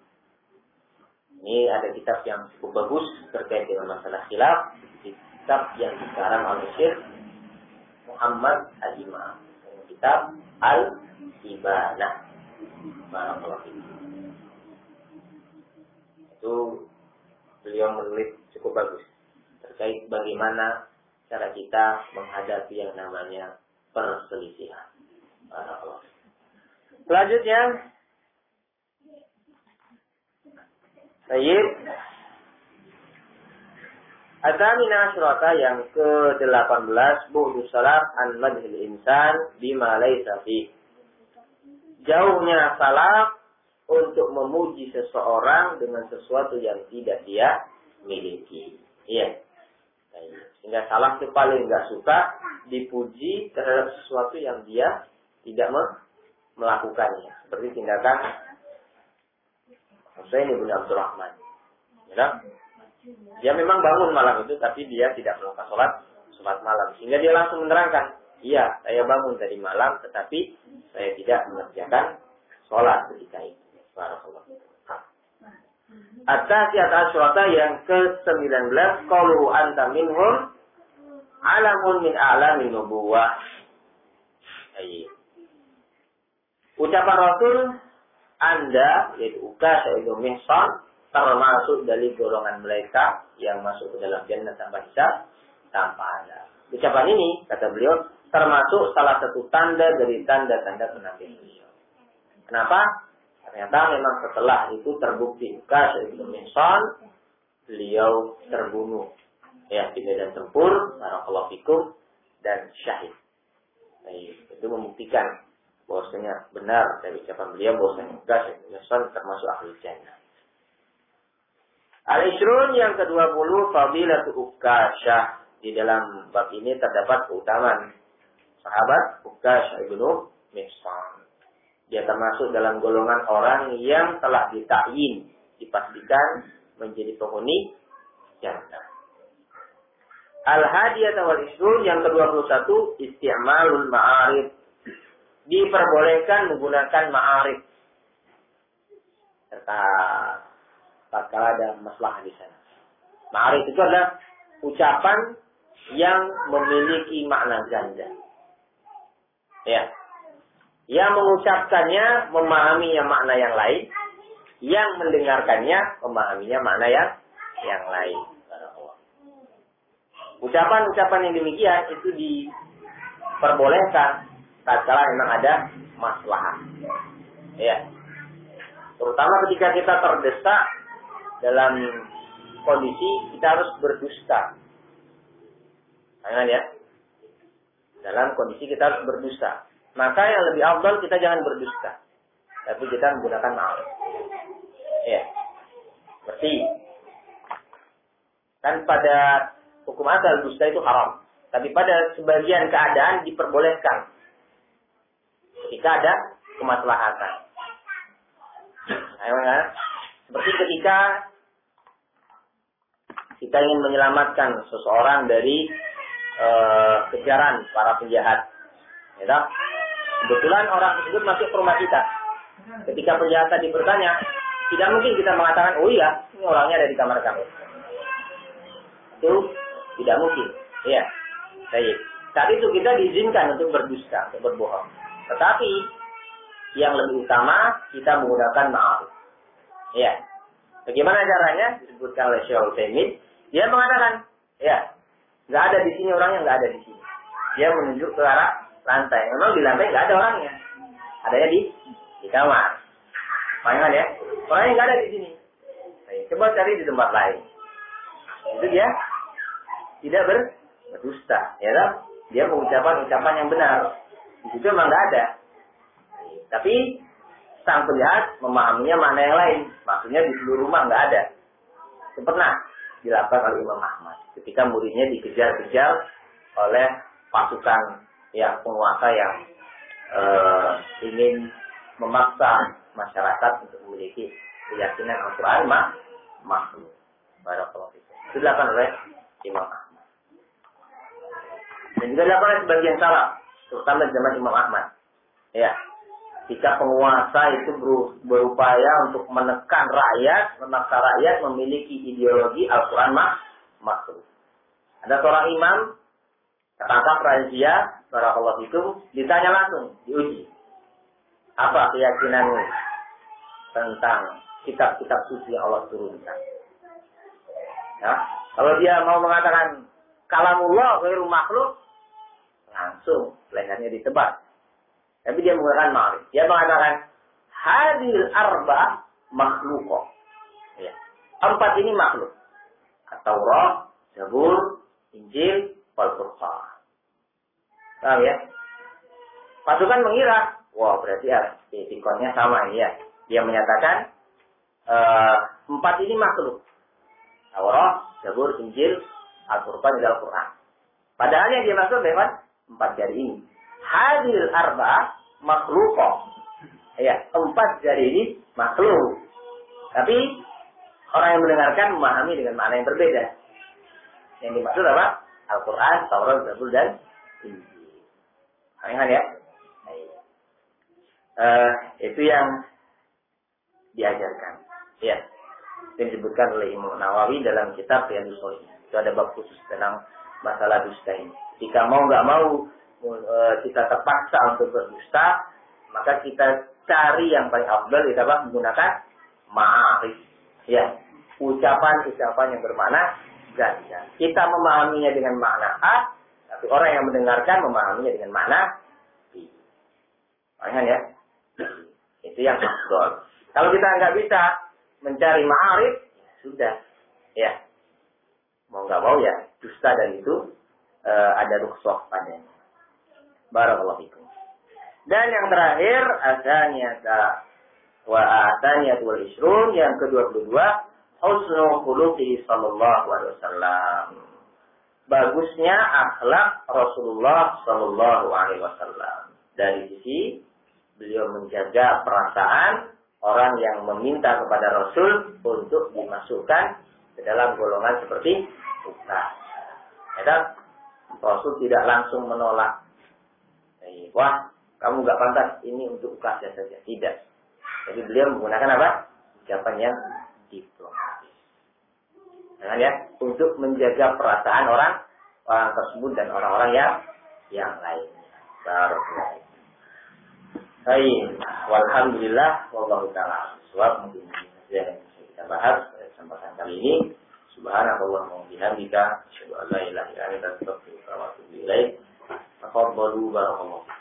Ini ada kitab yang cukup bagus terkait dengan masalah khilaf, kitab yang dikarang oleh Syekh Muhammad Al-Imam, kitab Al-Ibanah. Barakallahu fiik. Itu beliau menulis cukup bagus terkait bagaimana cara kita menghadapi yang namanya perselisihan. Barakallahu fiik. Selanjutnya, baik. Adamina asyrata yang ke delapan belas, bu'du salaf an madhil insan bima laysa fi. Jauhnya salaf untuk memuji seseorang dengan sesuatu yang tidak dia miliki. Iya. Sehingga salaf itu paling enggak suka dipuji terhadap sesuatu yang dia tidak melakukannya. Seperti tindakan Husain bin Abdurrahman. Ya. Dia memang bangun malam itu, tapi dia tidak melakukan sholat sholat malam. Sehingga dia langsung menerangkan, iya, saya bangun tadi malam, tetapi saya tidak mengerjakan sholat ketika itu. Barakallahu. At-tasiyat asyrata yang ke sembilan belas, qalu anta minhum alamun min a'lamin nubuwah. Ayy. Ucapan Rasul, Anda, yaitu Ukasha ibnu Mihsan, termasuk dari golongan mereka yang masuk ke dalam jannah tanpa hisab, tanpa ada. Ucapan ini, kata beliau, termasuk salah satu tanda dari tanda-tanda kenabian beliau. Kenapa? Ternyata memang setelah itu terbukti Ukasha ibnu Mihsan, beliau terbunuh ya di medan tempur, barakallahu fikum, dan syahid. Nah, itu membuktikan bahwasanya benar dari ucapan beliau bahwasanya Ukasha ibnu Mihsan termasuk ahli jannah. Al-Ishrun yang kedua puluh, Fadilatu Ukasha. Di dalam bab ini terdapat keutamaan sahabat Ukasha ibnu Mihsan. Dia termasuk dalam golongan orang yang telah ditakyin, dipastikan menjadi penghuni jannah. Al-Hadiyah wal Ishrun yang kedua puluh satu, Isti'malul Ma'arif. Diperbolehkan menggunakan ma'arif. Serta tatkala ada masalah di sana. Ma'arif itu adalah ucapan yang memiliki makna ganda. Ya. Yang mengucapkannya memahaminya makna yang lain, yang mendengarkannya memahaminya makna yang yang lain. Ucapan-ucapan yang demikian itu diperbolehkan tatkala memang ada masalah. Ya. Terutama ketika kita terdesak dalam kondisi kita harus berdusta. Jangan ya. Dalam kondisi kita harus berdusta. Maka yang lebih afdal kita jangan berdusta. Tapi kita menggunakan ma'ruf. Ya. Seperti kan pada hukum asal dusta itu haram. Tapi pada sebagian keadaan diperbolehkan. Ketika ada kemaslahatan. Ayo ya. Seperti ketika kita ingin menyelamatkan seseorang dari uh, kejaran para penjahat. Ya, kebetulan orang tersebut masuk ke rumah kita. Ketika penjahat tadi bertanya, tidak mungkin kita mengatakan, oh iya, ini orangnya ada di kamar kamu. Itu tidak mungkin. Iya. Baik. Saat itu kita diizinkan untuk berdusta, untuk berbohong. Tetapi yang lebih utama kita menggunakan ma'ruf. Iya. Bagaimana caranya? Disebutkan oleh Syekh Utsaimin. Dia mengatakan, ya, nggak ada di sini orangnya, nggak ada di sini. Dia menunjuk ke arah lantai. Memang di lantai nggak ada orangnya. Adanya di di kamar. Paham ya? Orangnya nggak ada di sini. Baik, coba cari di tempat lain. Itu dia tidak ber, berdusta, ya kan? Dia mengucapkan ucapan yang benar. Di situ memang nggak ada. Tapi sang penjahat memahaminya makna yang lain. Maksudnya di seluruh rumah nggak ada. Itu pernah dilakukan oleh Imam Ahmad ketika muridnya dikejar-kejar oleh pasukan ya penguasa yang uh, ingin memaksa masyarakat untuk memiliki keyakinan Al-Quran mak makhluk. Barakallahu fikum. Itu dilakukan oleh Imam Ahmad. Dan juga dilakukan oleh sebagian salaf, terutama zaman Imam Ahmad. Ya, jika penguasa itu berupaya untuk menekan rakyat, memaksa rakyat memiliki ideologi Al-Quran mak makhluk. Ada seorang imam ketangkap razia, barakallahu fikum, ditanya langsung, diuji. Apa keyakinanmu tentang kitab-kitab suci yang Allah turunkan? Ya, kalau dia mau mengatakan kalamullah ghairu makhluk, langsung lehernya ditebas. Tapi dia menggunakan ma'rif. Dia mengatakan hadil arba makhluqah. Ya. Empat ini makhluk. At-Taurat, Zabur, Injil, wal Furqan. Paham ya? Pasukan mengira, wah berarti ya, etikonnya sama ya. Dia menyatakan uh, empat ini makhluk. Taurat, Zabur, Injil, Al-Furqan, dan Al-Quran. Padahal yang dia maksud lewat empat jari ini. Hadil arba makhluqah. Ya, empat jari ini makhluk. Tapi orang yang mendengarkan memahami dengan makna yang berbeda. Yang dimaksud apa? Al-Quran, Taurat, Zabur, dan Injil. Paham ya? Uh, itu yang diajarkan. Ya. Yang disebutkan oleh Imam Nawawi dalam kitab Riyadhus Shalihin. Itu ada bab khusus tentang masalah dusta ini. Jika mau nggak mau uh, kita terpaksa untuk berdusta, maka kita cari yang paling afdal itu apa? Menggunakan ma'arif. Ya. Ucapan-ucapan yang bermakna ganda. Kita memahaminya dengan makna A, tapi orang yang mendengarkan memahaminya dengan makna B. Paham ya? Itu yang afdal. Kalau kita nggak bisa mencari ma'arif, ya sudah. Ya. Mau nggak mau ya, dusta dan itu uh, ada rukhsah padanya. Barakallahu fikum. Dan yang terakhir, asaniyata wa asaniyatul isrun, yang kedua puluh dua, husnul khuluqihi sallallahu alaihi wasallam. Bagusnya akhlak Rasulullah sallallahu alaihi wasallam. Dari sisi beliau menjaga perasaan orang yang meminta kepada Rasul untuk dimasukkan ke dalam golongan seperti ukas. Ya, Rasul tidak langsung menolak. Wah, kamu nggak pantas, ini untuk ukasnya saja. Tidak. Jadi beliau menggunakan apa? Ucapan yang diplomatis. Nah, ya, untuk menjaga perasaan orang orang tersebut dan orang-orang yang yang lainnya. Barakallahu. Baik, walhamdulillah, wallahu ta'ala. Sebab mungkin yang bisa kita bahas pada kesempatan kali ini. Subhanallah wa bihamdika, asyhadu an la ilaha illa anta, astaghfiruka wa atubu ilaik. Tafadhalu barakallahu.